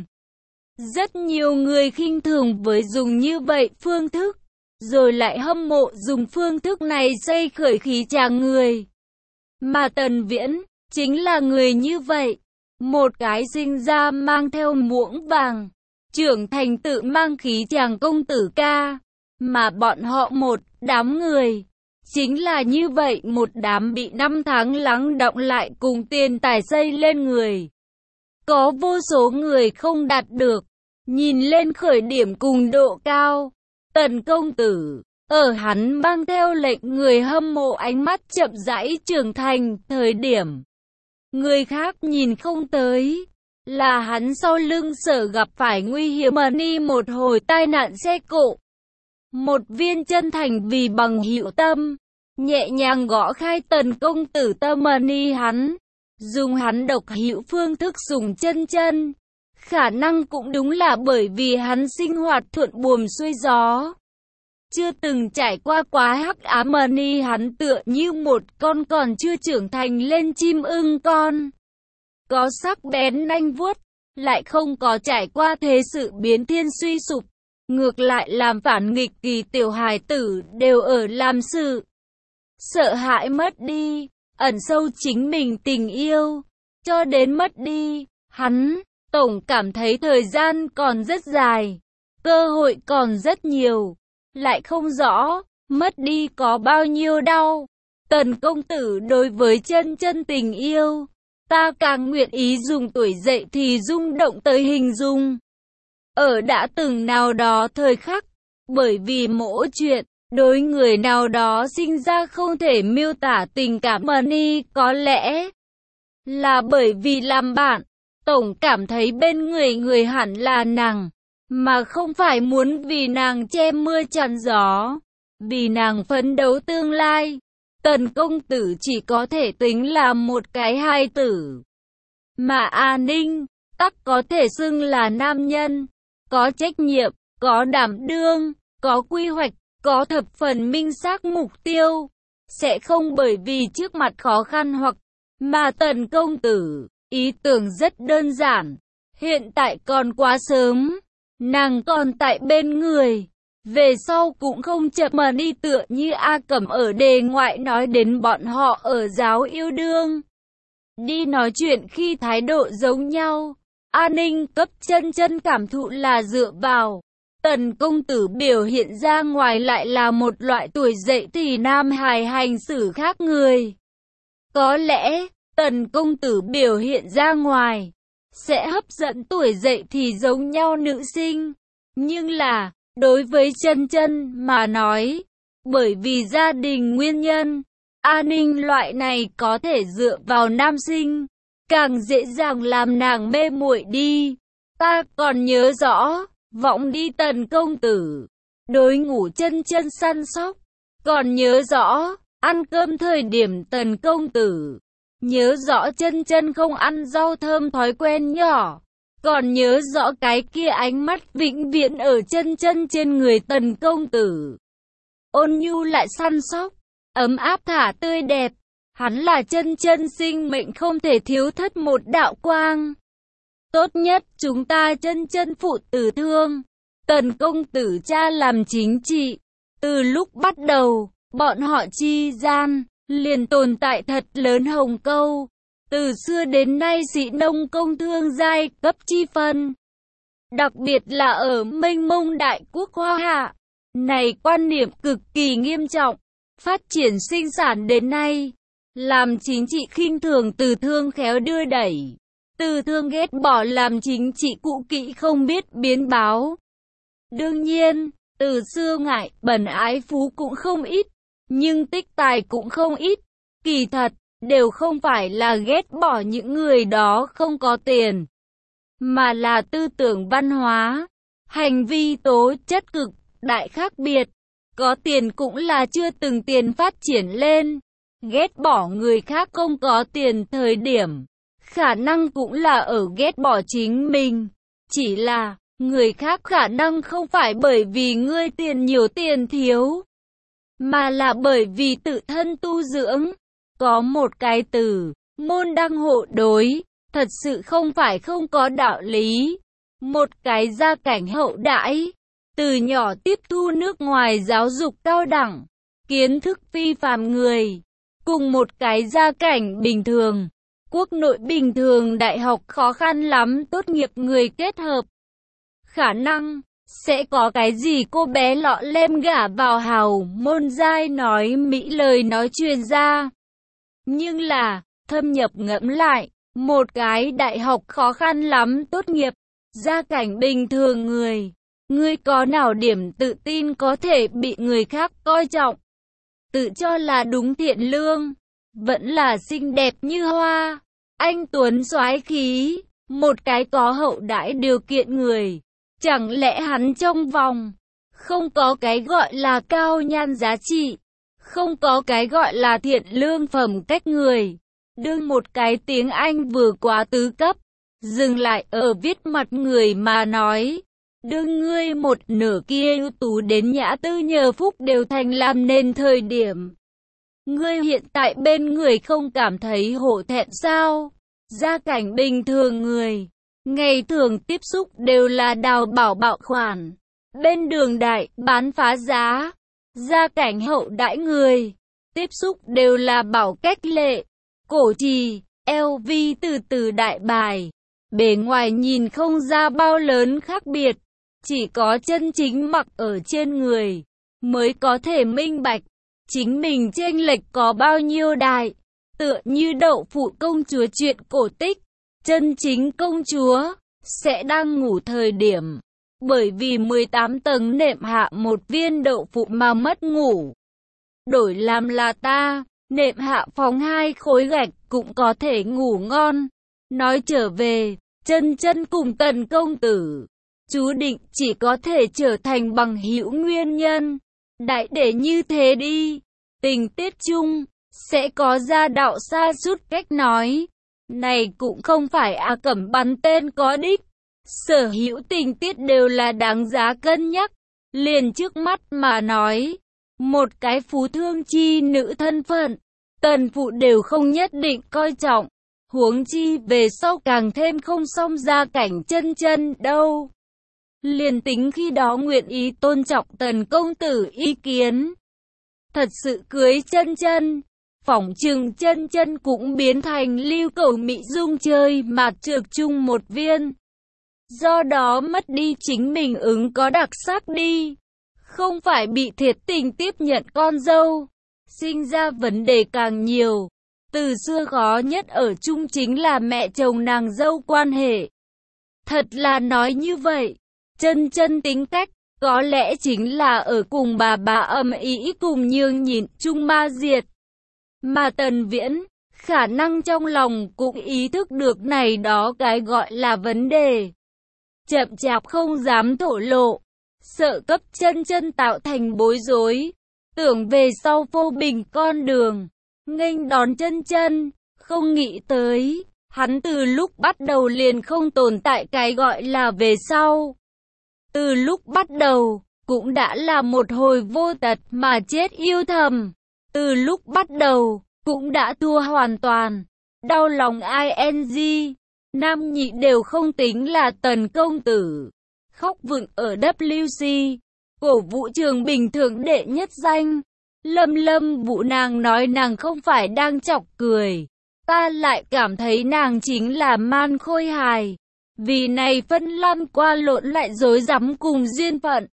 Rất nhiều người khinh thường với dùng như vậy phương thức, rồi lại hâm mộ dùng phương thức này xây khởi khí tràng người. Mà Tần Viễn chính là người như vậy, một cái sinh ra mang theo muỗng vàng, trưởng thành tự mang khí tràng công tử ca, mà bọn họ một đám người chính là như vậy, một đám bị 5 tháng lắng đọng lại cùng tiền tài xây lên người. Có vô số người không đạt được, nhìn lên khởi điểm cùng độ cao. Tần công tử, ở hắn mang theo lệnh người hâm mộ ánh mắt chậm rãi trưởng thành thời điểm, người khác nhìn không tới, là hắn sau lưng sở gặp phải nguy hiểm đi một hồi tai nạn xe cộ. Một viên chân thành vì bằng hữu tâm, nhẹ nhàng gõ khai Tần công tử tâm đi hắn, dùng hắn độc hữu phương thức dùng Chân Chân. Khả năng cũng đúng là bởi vì hắn sinh hoạt thuận buồm xuôi gió, chưa từng trải qua quá hắc ám đi hắn tựa như một con còn chưa trưởng thành lên chim ưng con, có sắc bén nanh vuốt, lại không có trải qua thế sự biến thiên suy sụp. Ngược lại làm phản nghịch kỳ tiểu hài tử đều ở làm sự sợ hãi mất đi, ẩn sâu chính mình tình yêu, cho đến mất đi. Hắn tổng cảm thấy thời gian còn rất dài, cơ hội còn rất nhiều, lại không rõ mất đi có bao nhiêu đau. Tần công tử đối với Chân Chân tình yêu, ta càng nguyện ý dùng tuổi dậy thì rung động tới hình dung. Ở đã từng nào đó thời khắc, bởi vì mỗi chuyện, đối người nào đó sinh ra không thể miêu tả tình cảm đi, có lẽ là bởi vì làm bạn, tổng cảm thấy bên người hẳn là nàng, mà không phải muốn vì nàng che mưa chắn gió, vì nàng phấn đấu tương lai. Tần công tử chỉ có thể tính là một cái hài tử, mà A Ninh tắc có thể xưng là nam nhân, có trách nhiệm, có đảm đương, có quy hoạch, có thập phần minh xác mục tiêu, sẽ không bởi vì trước mặt khó khăn hoặc mà Tần công tử ý tưởng rất đơn giản, hiện tại còn quá sớm, nàng còn tại bên người, về sau cũng không chậm mà đi, tựa như A Cẩm ở đề ngoại nói đến bọn họ ở giáo yêu đương. Đi nói chuyện khi thái độ giống nhau, A Ninh cấp Chân Chân cảm thụ là dựa vào Tần công tử biểu hiện ra ngoài lại là một loại tuổi dậy thì nam hài hành xử khác người. Có lẽ Tần công tử biểu hiện ra ngoài sẽ hấp dẫn tuổi dậy thì giống nhau nữ sinh, nhưng là đối với Chân Chân mà nói, bởi vì gia đình nguyên nhân, A Ninh loại này có thể dựa vào nam sinh, càng dễ dàng làm nàng mê muội đi. Ta còn nhớ rõ, vọng đi Tần công tử, đối ngủ Chân Chân săn sóc, còn nhớ rõ, ăn cơm thời điểm Tần công tử, nhớ rõ Chân Chân không ăn rau thơm thói quen nhỏ, còn nhớ rõ cái kia ánh mắt vĩnh viễn ở Chân Chân trên người Tần công tử. Ôn nhu lại săn sóc, ấm áp thả tươi đẹp, hắn là Chân Chân sinh mệnh không thể thiếu thất một đạo quang. Tốt nhất chúng ta Chân Chân phụ tử thương, Tần công tử cha làm chính trị. Từ lúc bắt đầu, bọn họ chi gian liền tồn tại thật lớn hồng câu. Từ xưa đến nay sĩ nông công thương giai cấp chi phân, đặc biệt là ở mênh mông đại quốc Hoa Hạ, này quan niệm cực kỳ nghiêm trọng. Phát triển sinh sản đến nay, làm chính trị khinh thường từ thương khéo đưa đẩy, từ thương ghét bỏ làm chính trị cũ kỹ không biết biến báo. Đương nhiên, Từ xưa ngại bẩn ái phú cũng không ít, nhưng tích tài cũng không ít. Kỳ thật, đều không phải là ghét bỏ những người đó không có tiền, mà là tư tưởng văn hóa, hành vi tố chất cực đại khác biệt. Có tiền cũng là chưa từng tiền phát triển lên. Ghét bỏ người khác không có tiền thời điểm, khả năng cũng là ở ghét bỏ chính mình. Chỉ là, người khác khả năng không phải bởi vì ngươi tiền nhiều tiền thiếu, mà là bởi vì tự thân tu dưỡng. Có một cái từ, môn đăng hộ đối, thật sự không phải không có đạo lý. Một cái gia cảnh hậu đãi, từ nhỏ tiếp thu nước ngoài giáo dục cao đẳng, kiến thức phi phàm người, cùng một cái gia cảnh bình thường, quốc nội bình thường đại học khó khăn lắm tốt nghiệp người kết hợp. Khả năng, sẽ có cái gì cô bé lọ lem gả vào hào môn giai nói mỹ lời nói truyền ra. Nhưng là, thâm nhập ngẫm lại, một cái đại học khó khăn lắm tốt nghiệp, gia cảnh bình thường người, ngươi có nào điểm tự tin có thể bị người khác coi trọng, tự cho là đúng thiện lương, vẫn là xinh đẹp như hoa, anh tuấn soái khí, một cái có hậu đãi điều kiện người, chẳng lẽ hắn trong vòng, không có cái gọi là cao nhan giá trị, không có cái gọi là thiện lương phẩm cách người. Đương một cái tiếng Anh vừa quá tứ cấp, dừng lại ở viết mặt người mà nói, đương ngươi một nửa kia ưu tú đến nhã tư nhờ phúc đều thành làm nên thời điểm. Ngươi hiện tại bên người không cảm thấy hổ thẹn sao? Gia cảnh bình thường người, ngày thường tiếp xúc đều là đào bảo bạo khoản, bên đường đại bán phá giá. Gia cảnh hậu đãi người, tiếp xúc đều là bảo cách lệ, cổ trì, LV từ từ đại bài. Bề ngoài nhìn không ra bao lớn khác biệt, chỉ có chân chính mặc ở trên người, mới có thể minh bạch, chính mình chênh lệch có bao nhiêu đại. Tựa như đậu phụ công chúa chuyện cổ tích, chân chính công chúa, sẽ đang ngủ thời điểm. Bởi vì 18 tầng nệm hạ một viên đậu phụ mà mất ngủ. Đổi làm là ta, nệm hạ phóng 2 khối gạch cũng có thể ngủ ngon. Nói trở về, chân chân cùng Tần công tử, chú định chỉ có thể trở thành bằng hữu nguyên nhân. Đại để như thế đi, tình tiết chung, sẽ có gia đạo xa sút cách nói. Này cũng không phải A Cẩm bắn tên có đích. Sở hữu tình tiết đều là đáng giá cân nhắc. Liền trước mắt mà nói, một cái phú thương chi nữ thân phận, tần phụ đều không nhất định coi trọng. Huống chi về sau càng thêm không xong gia cảnh chân chân đâu. Liền tính khi đó nguyện ý tôn trọng Tần công tử ý kiến, thật sự cưới chân chân, phỏng chừng chân chân cũng biến thành lưu cầu mỹ dung chơi mà trược chung một viên. Do đó mất đi chính mình ứng có đặc sắc đi, không phải bị thiệt tình tiếp nhận con dâu, sinh ra vấn đề càng nhiều. Từ xưa khó nhất ở chung chính là mẹ chồng nàng dâu quan hệ. Thật là nói như vậy, chân chân tính cách, có lẽ chính là ở cùng bà âm ý cùng nhường nhịn chung ma diệt. Mà Tần Viễn, khả năng trong lòng cũng ý thức được này đó cái gọi là vấn đề. Chậm chạp không dám thổ lộ, sợ cấp chân chân tạo thành bối rối, tưởng về sau vô bình con đường, nghênh đón chân chân, không nghĩ tới, hắn từ lúc bắt đầu liền không tồn tại cái gọi là về sau. Từ lúc bắt đầu, cũng đã là một hồi vô tật mà chết yêu thầm. Từ lúc bắt đầu, cũng đã thua hoàn toàn. Đau lòng ing, nam nhị đều không tính là Tần công tử. Khóc vựng ở WC, cổ vũ trường bình thường đệ nhất danh. Lâm Vũ nàng nói nàng không phải đang chọc cười. Ta lại cảm thấy nàng chính là man khôi hài. Vì này phân lăn qua lộn lại rối rắm cùng duyên phận.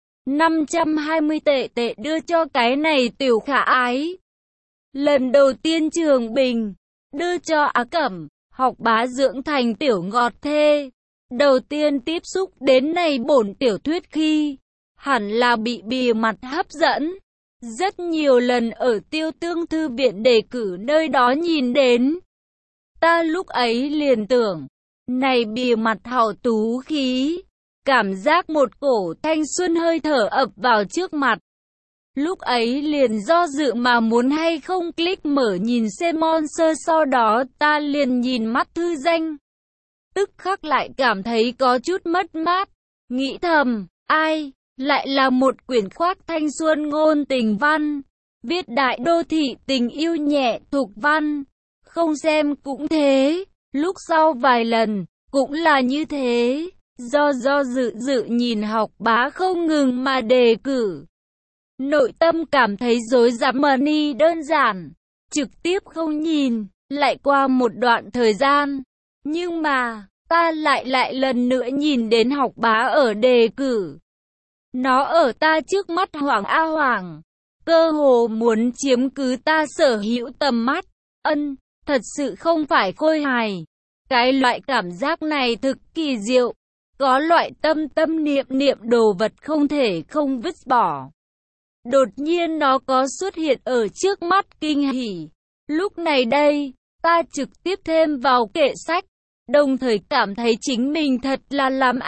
520 tệ đưa cho cái này tiểu khả ái. Lần đầu tiên Trường Bình đưa cho Á Cẩm, học bá dưỡng thành tiểu ngọt thê. Đầu tiên tiếp xúc đến này bổn tiểu thuyết khi hẳn là bị bìa mặt hấp dẫn. Rất nhiều lần ở Tiêu Tương Thư viện đề cử nơi đó nhìn đến. Ta lúc ấy liền tưởng, này bìa mặt hảo tú khí, cảm giác một cổ thanh xuân hơi thở ập vào trước mặt. Lúc ấy liền do dự mà muốn hay không click mở nhìn xem monster, sau đó ta liền nhìn mắt thư danh. Tức khắc lại cảm thấy có chút mất mát, nghĩ thầm, ai, lại là một quyển khoác thanh xuân ngôn tình văn, viết đại đô thị tình yêu nhẹ thục văn, không xem cũng thế, lúc sau vài lần, cũng là như thế, do dự nhìn Học Bá không ngừng mà đề cử. Nội tâm cảm thấy rối rắm money đơn giản, trực tiếp không nhìn, lại qua một đoạn thời gian, nhưng mà, ta lại lần nữa nhìn đến Học Bá ở đề cử. Nó ở ta trước mắt hoảng a hoảng, cơ hồ muốn chiếm cứ ta sở hữu tầm mắt. Thật sự không phải khôi hài. Cái loại cảm giác này thực kỳ diệu, có loại tâm niệm đồ vật không thể không vứt bỏ. Đột nhiên nó có xuất hiện ở trước mắt kinh hỉ. Lúc này đây, ta trực tiếp thêm vào kệ sách, đồng thời cảm thấy chính mình thật là làm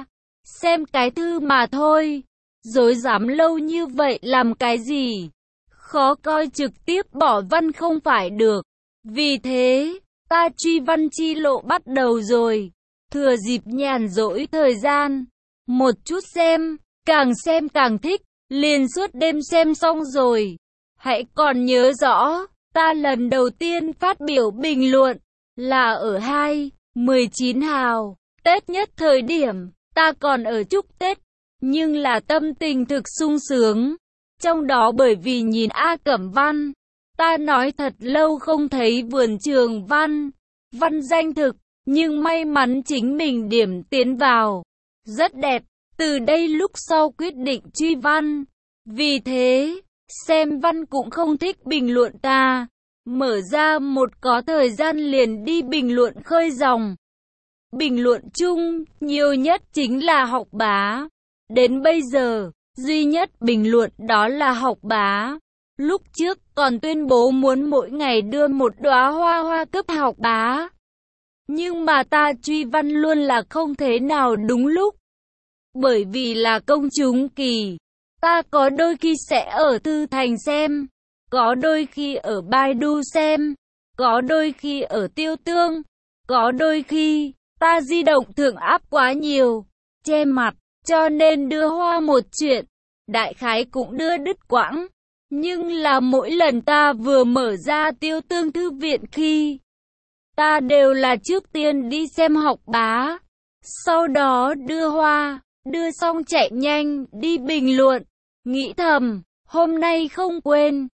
xem cái thư mà thôi. Rối rắm lâu như vậy làm cái gì? Khó coi trực tiếp bỏ văn không phải được. Vì thế, ta truy văn chi lộ bắt đầu rồi. Thừa dịp nhàn rỗi thời gian, một chút xem càng thích, liền suốt đêm xem xong rồi. Hãy còn nhớ rõ, ta lần đầu tiên phát biểu bình luận là ở 19 hào, Tết nhất thời điểm, ta còn ở chúc Tết, nhưng là tâm tình thực sung sướng. Trong đó bởi vì nhìn A Cẩm văn, ta nói thật lâu không thấy vườn trường văn danh thực, nhưng may mắn chính mình điểm tiến vào, rất đẹp. Từ đây lúc sau quyết định truy văn, vì thế, xem văn cũng không thích bình luận ta, mở ra một có thời gian liền đi bình luận khơi dòng. Bình luận chung, nhiều nhất chính là Học Bá. Đến bây giờ, duy nhất bình luận đó là Học Bá. Lúc trước còn tuyên bố muốn mỗi ngày đưa một đóa hoa cấp Học Bá. Nhưng mà ta truy văn luôn là không thế nào đúng lúc. Bởi vì là công chúng kỳ, ta có đôi khi sẽ ở Thư Thành xem, có đôi khi ở Baidu xem, có đôi khi ở Tiêu Tương, có đôi khi ta di động thượng áp quá nhiều, che mặt, cho nên đưa hoa một chuyện, đại khái cũng đưa đứt quãng. Nhưng là mỗi lần ta vừa mở ra Tiêu Tương Thư viện khi, ta đều là trước tiên đi xem Học Bá, sau đó đưa hoa, đưa xong chạy nhanh đi bình luận, nghĩ thầm, hôm nay không quên,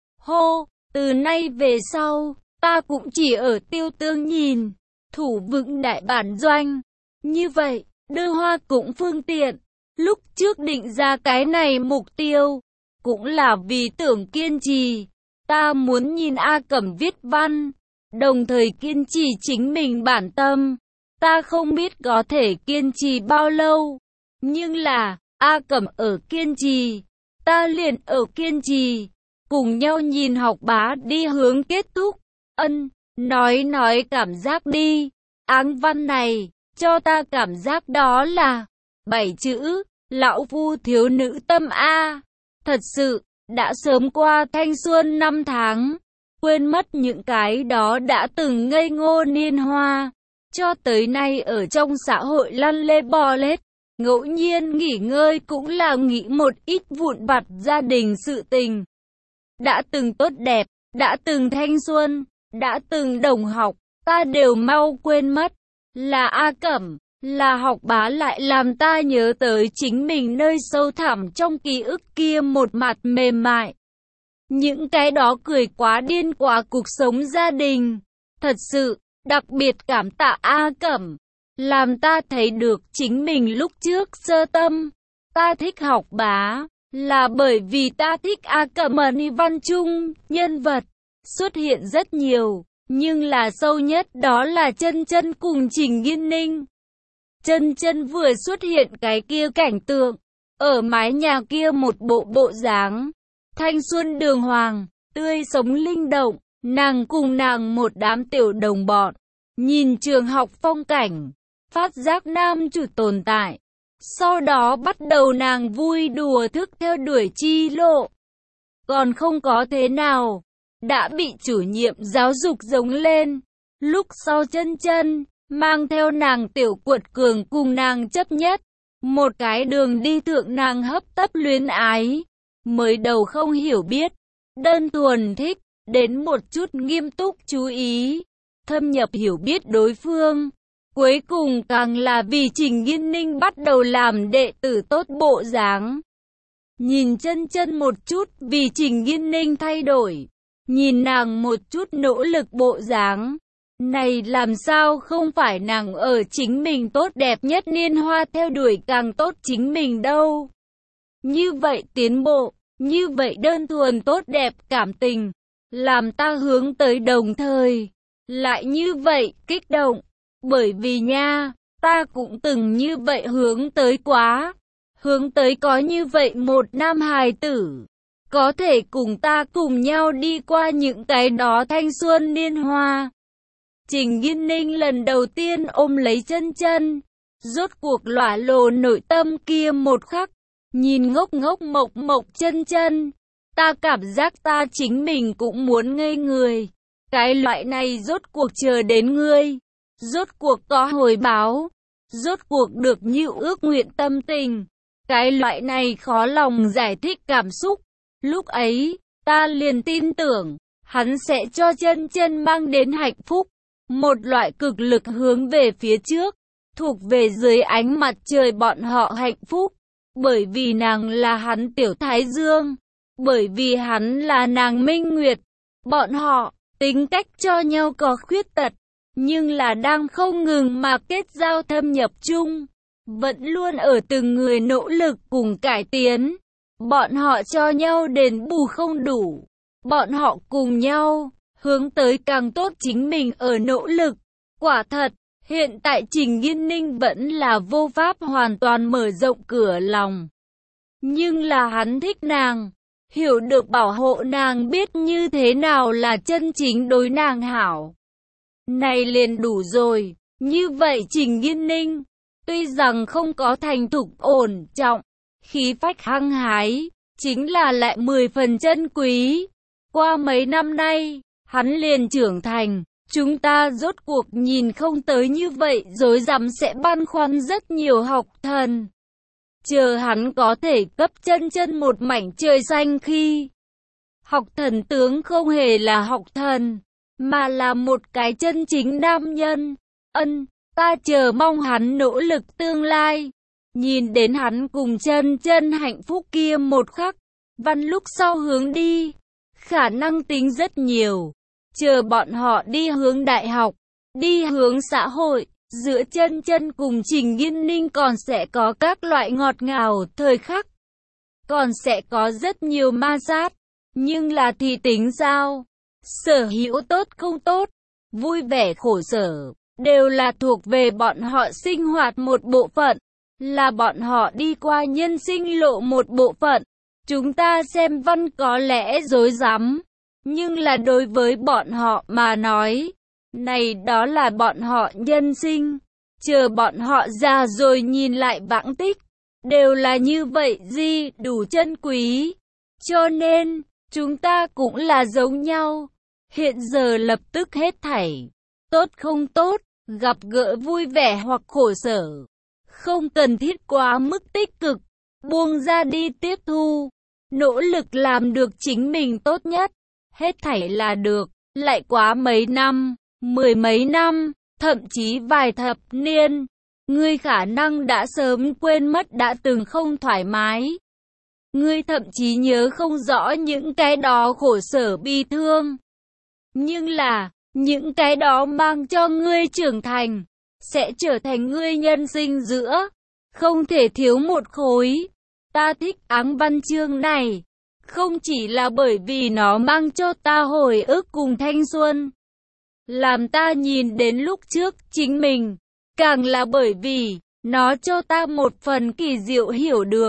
từ nay về sau, ta cũng chỉ ở Tiêu Tương nhìn, thủ vững đại bản doanh. Như vậy, đưa hoa cũng phương tiện. Lúc trước định ra cái này mục tiêu, cũng là vì tưởng kiên trì. Ta muốn nhìn A Cẩm viết văn, đồng thời kiên trì chính mình bản tâm. Ta không biết có thể kiên trì bao lâu, nhưng là A Cẩm ở kiên trì, ta liền ở kiên trì, cùng nhau nhìn Học Bá đi hướng kết thúc. Nói cảm giác đi. Áng văn này, cho ta cảm giác đó là 7 chữ, lão phu thiếu nữ tâm a. Thật sự, đã sớm qua thanh xuân 5 tháng, quên mất những cái đó đã từng ngây ngô niên hoa. Cho tới nay ở trong xã hội lăn lê bò lết, ngẫu nhiên nghỉ ngơi cũng là nghĩ một ít vụn vặt gia đình sự tình. Đã từng tốt đẹp, đã từng thanh xuân, đã từng đồng học, ta đều mau quên mất. Là A Cẩm, là Học Bá lại làm ta nhớ tới chính mình nơi sâu thẳm trong ký ức kia một mặt mềm mại. Những cái đó cười quá điên quá cuộc sống gia đình. Thật sự, đặc biệt cảm tạ A Cẩm, làm ta thấy được chính mình lúc trước sơ tâm. Ta thích Học Bá, là bởi vì ta thích A Cẩm văn chung, nhân vật, xuất hiện rất nhiều. Nhưng là sâu nhất đó là Chân Chân cùng Trình Nghiên Ninh. Chân Chân vừa xuất hiện cái kia cảnh tượng, ở mái nhà kia một bộ dáng thanh xuân đường hoàng, tươi sống linh động. Nàng cùng nàng một đám tiểu đồng bọn, nhìn trường học phong cảnh, phát giác nam chủ tồn tại. Sau đó bắt đầu nàng vui đùa thức theo đuổi chi lộ. Còn không có thế nào, đã bị chủ nhiệm giáo dục giống lên. Lúc sau Chân Chân mang theo nàng tiểu quật cường cùng nàng chấp nhất. Một cái đường đi thượng nàng hấp tấp luyến ái. Mới đầu không hiểu biết, đơn thuần thích, đến một chút nghiêm túc chú ý, thâm nhập hiểu biết đối phương. Cuối cùng càng là vì Trình Nghiên Ninh bắt đầu làm đệ tử tốt bộ dáng. Nhìn Chân Chân một chút vì Trình Nghiên Ninh thay đổi, nhìn nàng một chút nỗ lực bộ dáng. Này làm sao không phải nàng ở chính mình tốt đẹp nhất niên hoa theo đuổi càng tốt chính mình đâu. Như vậy tiến bộ, như vậy đơn thuần tốt đẹp cảm tình, làm ta hướng tới đồng thời, lại như vậy kích động. Bởi vì nha, ta cũng từng như vậy hướng tới quá, hướng tới có như vậy một nam hài tử, có thể cùng ta cùng nhau đi qua những cái đó thanh xuân niên hoa. Trình Nghiên Ninh lần đầu tiên ôm lấy Chân Chân, rốt cuộc lỏa lộ nội tâm kia một khắc, nhìn ngốc ngốc mộc mộc Chân Chân, ta cảm giác ta chính mình cũng muốn ngây người. Cái loại này rốt cuộc chờ đến ngươi, rốt cuộc có hồi báo, rốt cuộc được như ước nguyện tâm tình. Cái loại này khó lòng giải thích cảm xúc. Lúc ấy, ta liền tin tưởng, hắn sẽ cho Chân Chân mang đến hạnh phúc. Một loại cực lực hướng về phía trước, thuộc về dưới ánh mặt trời bọn họ hạnh phúc. Bởi vì nàng là hắn tiểu thái dương, bởi vì hắn là nàng minh nguyệt. Bọn họ, tính cách cho nhau có khuyết tật, nhưng là đang không ngừng mà kết giao thâm nhập chung, vẫn luôn ở từng người nỗ lực cùng cải tiến. Bọn họ cho nhau đền bù không đủ, bọn họ cùng nhau hướng tới càng tốt chính mình ở nỗ lực. Quả thật, hiện tại Trình Nghiên Ninh vẫn là vô pháp hoàn toàn mở rộng cửa lòng. Nhưng là hắn thích nàng, hiểu được bảo hộ nàng, biết như thế nào là chân chính đối nàng hảo. Này liền đủ rồi. Như vậy Trình Nghiên Ninh, tuy rằng không có thành thục ổn trọng, khí phách hăng hái, chính là lại 10 phần chân quý. Qua mấy năm nay, hắn liền trưởng thành, chúng ta rốt cuộc nhìn không tới như vậy rối rắm sẽ băn khoăn rất nhiều học thần. Chờ hắn có thể cấp Chân Chân một mảnh trời xanh khi học thần tướng không hề là học thần, mà là một cái chân chính nam nhân. Ta chờ mong hắn nỗ lực tương lai. Nhìn đến hắn cùng Chân Chân hạnh phúc kia một khắc, văn lúc sau hướng đi, khả năng tính rất nhiều. Chờ bọn họ đi hướng đại học, đi hướng xã hội, giữa Chân Chân cùng Trình Nghiên Ninh còn sẽ có các loại ngọt ngào thời khắc, còn sẽ có rất nhiều ma sát. Nhưng là thì tính sao? Sở hữu tốt không tốt, vui vẻ khổ sở, đều là thuộc về bọn họ sinh hoạt một bộ phận, là bọn họ đi qua nhân sinh lộ một bộ phận. Chúng ta xem văn có lẽ rối rắm, nhưng là đối với bọn họ mà nói, này đó là bọn họ nhân sinh. Chờ bọn họ già rồi nhìn lại vãng tích, đều là như vậy đủ chân quý. Cho nên, chúng ta cũng là giống nhau. Hiện giờ lập tức hết thảy, tốt không tốt, gặp gỡ vui vẻ hoặc khổ sở, không cần thiết quá mức tích cực, buông ra đi tiếp thu, nỗ lực làm được chính mình tốt nhất, hết thảy là được. Lại quá mấy năm, 10 mấy năm, thậm chí vài thập niên, ngươi khả năng đã sớm quên mất đã từng không thoải mái. Ngươi thậm chí nhớ không rõ những cái đó khổ sở bi thương. Nhưng là, những cái đó mang cho ngươi trưởng thành, sẽ trở thành ngươi nhân sinh giữa, không thể thiếu một khối. Ta thích áng văn chương này, không chỉ là bởi vì nó mang cho ta hồi ức cùng thanh xuân, làm ta nhìn đến lúc trước chính mình, càng là bởi vì nó cho ta một phần kỳ diệu hiểu được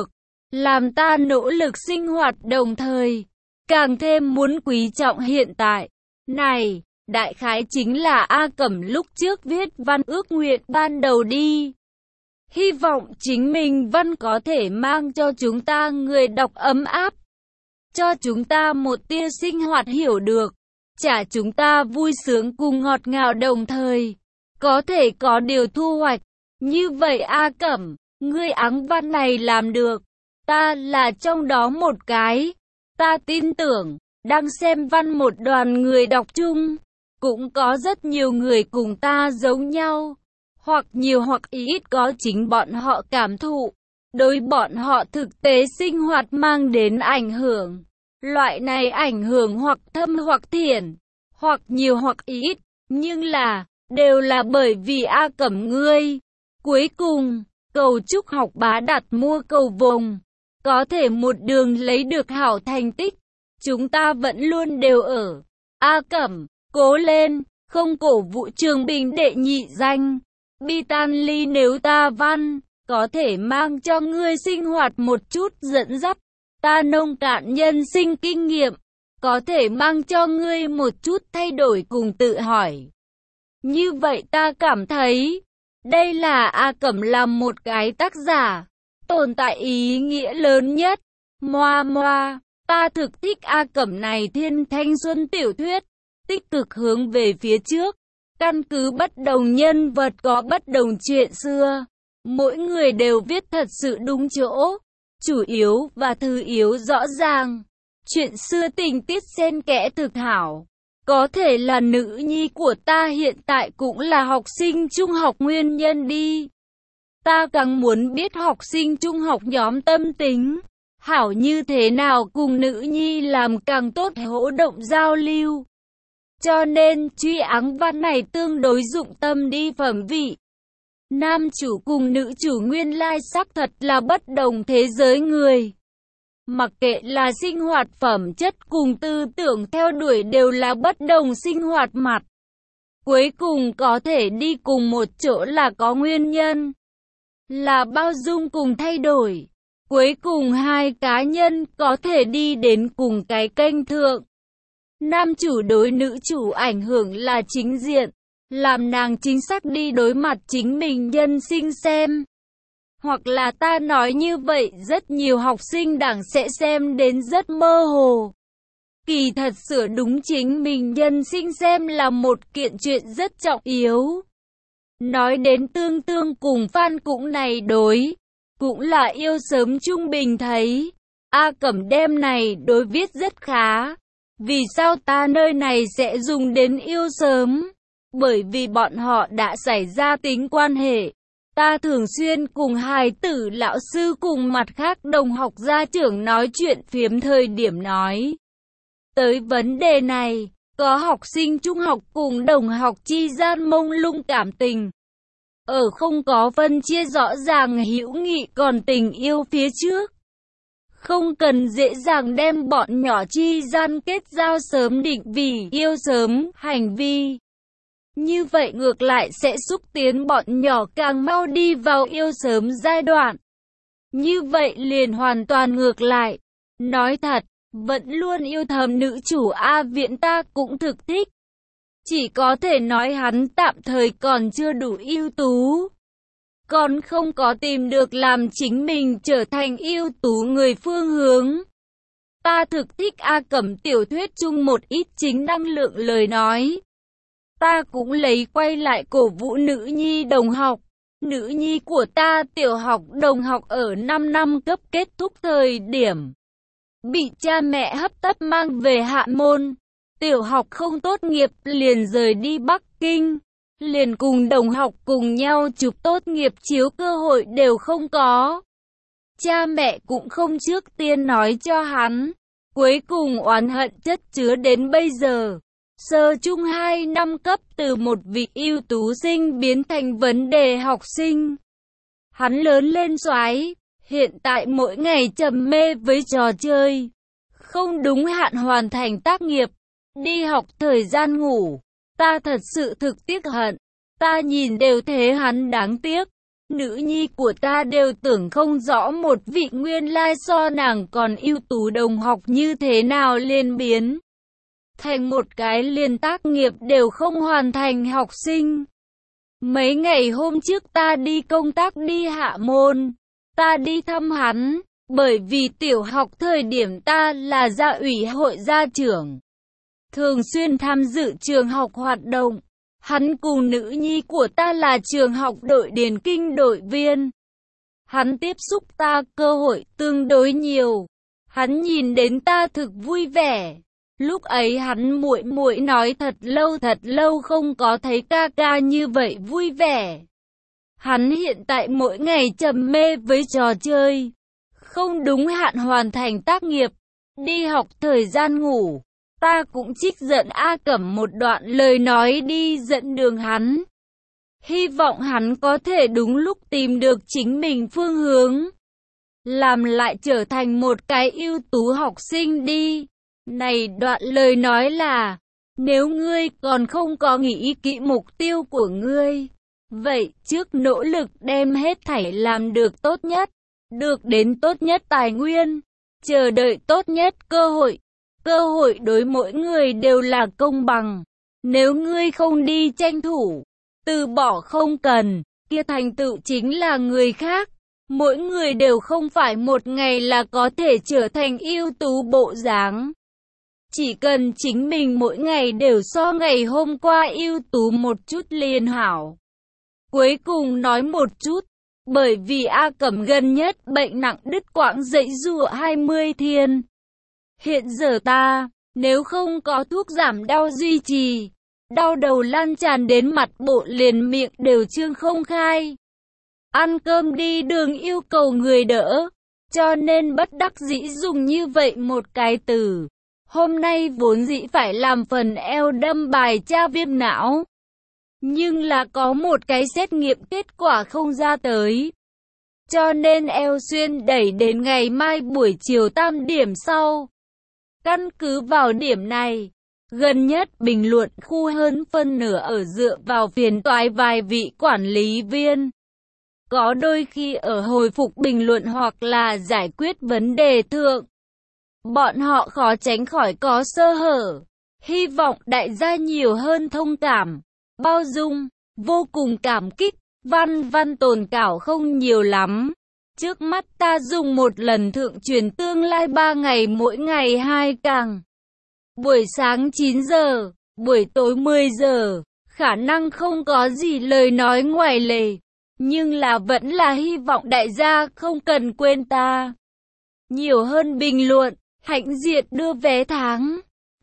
làm ta nỗ lực sinh hoạt đồng thời, càng thêm muốn quý trọng hiện tại. Này, đại khái chính là A Cẩm lúc trước viết văn ước nguyện ban đầu đi. Hy vọng chính mình văn có thể mang cho chúng ta người đọc ấm áp, cho chúng ta một tia sinh hoạt hiểu được, trả chúng ta vui sướng cùng ngọt ngào đồng thời, có thể có điều thu hoạch. Như vậy A Cẩm, ngươi áng văn này làm được, ta là trong đó một cái. Ta tin tưởng, đang xem văn một đoàn người đọc chung, cũng có rất nhiều người cùng ta giống nhau, hoặc nhiều hoặc ít có chính bọn họ cảm thụ, đối bọn họ thực tế sinh hoạt mang đến ảnh hưởng. Loại này ảnh hưởng hoặc thâm hoặc thiện, hoặc nhiều hoặc ít, nhưng đều là bởi vì A Cẩm ngươi. Cuối cùng, cầu chúc học bá đặt mua cầu vồng, có thể một đường lấy được hảo thành tích. Chúng ta vẫn luôn đều ở. A Cẩm, cố lên, không cổ vũ Trường Bình đệ nhị danh. Bitan ly nếu ta văn, có thể mang cho ngươi sinh hoạt một chút dẫn dắt. Ta nông cạn nhân sinh kinh nghiệm, có thể mang cho ngươi một chút thay đổi cùng tự hỏi. Như vậy ta cảm thấy, đây là A Cẩm làm một cái tác giả, tồn tại ý nghĩa lớn nhất. Ta thực thích A Cẩm này thiên thanh xuân tiểu thuyết, tích cực hướng về phía trước, căn cứ bất đồng nhân vật có bất đồng chuyện xưa, mỗi người đều viết thật sự đúng chỗ, chủ yếu và thứ yếu rõ ràng, chuyện xưa tình tiết xen kẽ thực hảo. Có thể là nữ nhi của ta hiện tại cũng là học sinh trung học nguyên nhân đi. Ta càng muốn biết học sinh trung học nhóm tâm tính, hảo như thế nào cùng nữ nhi làm càng tốt hỗ động giao lưu. Cho nên truy áng văn này tương đối dụng tâm đi phẩm vị. Nam chủ cùng nữ chủ nguyên lai xác thật là bất đồng thế giới người. Mặc kệ là sinh hoạt phẩm chất cùng tư tưởng theo đuổi đều là bất đồng sinh hoạt mặt. Cuối cùng có thể đi cùng một chỗ là có nguyên nhân, là bao dung cùng thay đổi. Cuối cùng hai cá nhân có thể đi đến cùng cái kênh thượng. Nam chủ đối nữ chủ ảnh hưởng là chính diện, làm nàng chính xác đi đối mặt chính mình nhân sinh xem. Hoặc là ta nói như vậy rất nhiều học sinh đảng sẽ xem đến rất mơ hồ. Kỳ thật sửa đúng chính mình nhân sinh xem là một kiện chuyện rất trọng yếu. Nói đến tương tương cùng fan cũng này đối, cũng là yêu sớm trung bình thấy. A Cẩm đem này đối viết rất khá. Vì sao ta nơi này sẽ dùng đến yêu sớm? Bởi vì bọn họ đã xảy ra tính quan hệ. Ta thường xuyên cùng hài tử lão sư cùng mặt khác đồng học gia trưởng nói chuyện phiếm thời điểm nói tới vấn đề này, có học sinh trung học cùng đồng học chi gian mông lung cảm tình. Ở không có phân chia rõ ràng hữu nghị còn tình yêu phía trước. Không cần dễ dàng đem bọn nhỏ chi gian kết giao sớm định vì yêu sớm hành vi. Như vậy ngược lại sẽ xúc tiến bọn nhỏ càng mau đi vào yêu sớm giai đoạn. Như vậy liền hoàn toàn ngược lại. Nói thật, vẫn luôn yêu thầm nữ chủ A Viễn ta cũng thực thích. Chỉ có thể nói hắn tạm thời còn chưa đủ ưu tú. Còn không có tìm được làm chính mình trở thành ưu tú người phương hướng. Ta thực thích A Cẩm tiểu thuyết chung một ít chính năng lượng lời nói. Ta cũng lấy quay lại cổ vũ nữ nhi đồng học. Nữ nhi của ta tiểu học đồng học ở 5 năm cấp kết thúc thời điểm. Bị cha mẹ hấp tấp mang về hạ môn. Tiểu học không tốt nghiệp liền rời đi Bắc Kinh. Liền cùng đồng học cùng nhau chụp tốt nghiệp chiếu cơ hội đều không có. Cha mẹ cũng không trước tiên nói cho hắn. Cuối cùng oán hận chất chứa đến bây giờ. Sơ trung 2 năm cấp từ một vị ưu tú sinh biến thành vấn đề học sinh. Hắn lớn lên soái, hiện tại mỗi ngày trầm mê với trò chơi. Không đúng hạn hoàn thành tác nghiệp, đi học thời gian ngủ. Ta thật sự thực tiếc hận, ta nhìn đều thế hắn đáng tiếc. Nữ nhi của ta đều tưởng không rõ một vị nguyên lai so nàng còn ưu tú đồng học như thế nào liền biến thành một cái liền tác nghiệp đều không hoàn thành học sinh. Mấy ngày hôm trước ta đi công tác đi Hạ Môn, ta đi thăm hắn, bởi vì tiểu học thời điểm ta là gia ủy hội gia trưởng, thường xuyên tham dự trường học hoạt động. Hắn cùng nữ nhi của ta là trường học đội điền kinh đội viên. Hắn tiếp xúc ta cơ hội tương đối nhiều. Hắn nhìn đến ta thực vui vẻ. Lúc ấy hắn muội muội nói thật lâu không có thấy ca ca như vậy vui vẻ. Hắn hiện tại mỗi ngày trầm mê với trò chơi, không đúng hạn hoàn thành tác nghiệp, đi học thời gian ngủ. Ta cũng trích giận A Cẩm một đoạn lời nói đi dẫn đường hắn. Hy vọng hắn có thể đúng lúc tìm được chính mình phương hướng, làm lại trở thành một cái ưu tú học sinh đi. Này đoạn lời nói là, nếu ngươi còn không có nghĩ kỹ mục tiêu của ngươi, vậy trước nỗ lực đem hết thảy làm được tốt nhất, được đến tốt nhất tài nguyên, chờ đợi tốt nhất cơ hội. Cơ hội đối mỗi người đều là công bằng. Nếu ngươi không đi tranh thủ, từ bỏ không cần, kia thành tựu chính là người khác. Mỗi người đều không phải một ngày là có thể trở thành ưu tú bộ dáng. Chỉ cần chính mình mỗi ngày đều so ngày hôm qua ưu tú một chút liền hảo. Cuối cùng nói một chút, bởi vì A Cẩm gần nhất bệnh nặng đứt quãng giãy giụa 20 thiên. Hiện giờ ta, nếu không có thuốc giảm đau duy trì, đau đầu lan tràn đến mặt bộ liền miệng đều trương không khai. Ăn cơm đi đường yêu cầu người đỡ, cho nên bất đắc dĩ dùng như vậy một cái từ. Hôm nay vốn dĩ phải làm phần eo đâm bài tra viêm não, nhưng là có một cái xét nghiệm kết quả không ra tới. Cho nên eo xuyên đẩy đến ngày mai buổi chiều 8 điểm sau. Căn cứ vào điểm này, gần nhất bình luận khu hơn phân nửa ở dựa vào phiền toái vài vị quản lý viên. Có đôi khi ở hồi phục bình luận hoặc là giải quyết vấn đề thượng, bọn họ khó tránh khỏi có sơ hở. Hy vọng đại gia nhiều hơn thông cảm, bao dung, vô cùng cảm kích. Văn tồn cảo không nhiều lắm. Trước mắt ta dùng một lần thượng truyền tương lai 3 ngày mỗi ngày 2 càng. Buổi sáng 9 giờ, buổi tối 10 giờ, khả năng không có gì lời nói ngoài lề. Nhưng là vẫn là hy vọng đại gia không cần quên ta. Nhiều hơn bình luận, hãnh diện đưa vé tháng.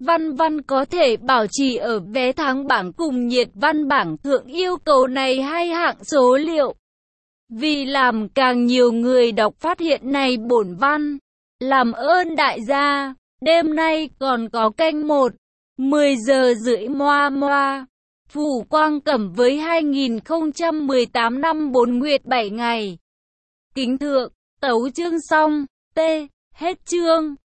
Văn có thể bảo trì ở vé tháng bảng cùng nhiệt văn bảng thượng yêu cầu này 2 hạng số liệu. Vì làm càng nhiều người đọc phát hiện này bổn văn. Làm ơn đại gia, đêm nay còn có canh 1, 10 giờ rưỡi moa. Phủ Quang Cẩm với 2018 năm 4 nguyệt 7 ngày. Kính thượng, tấu chương xong, hết chương.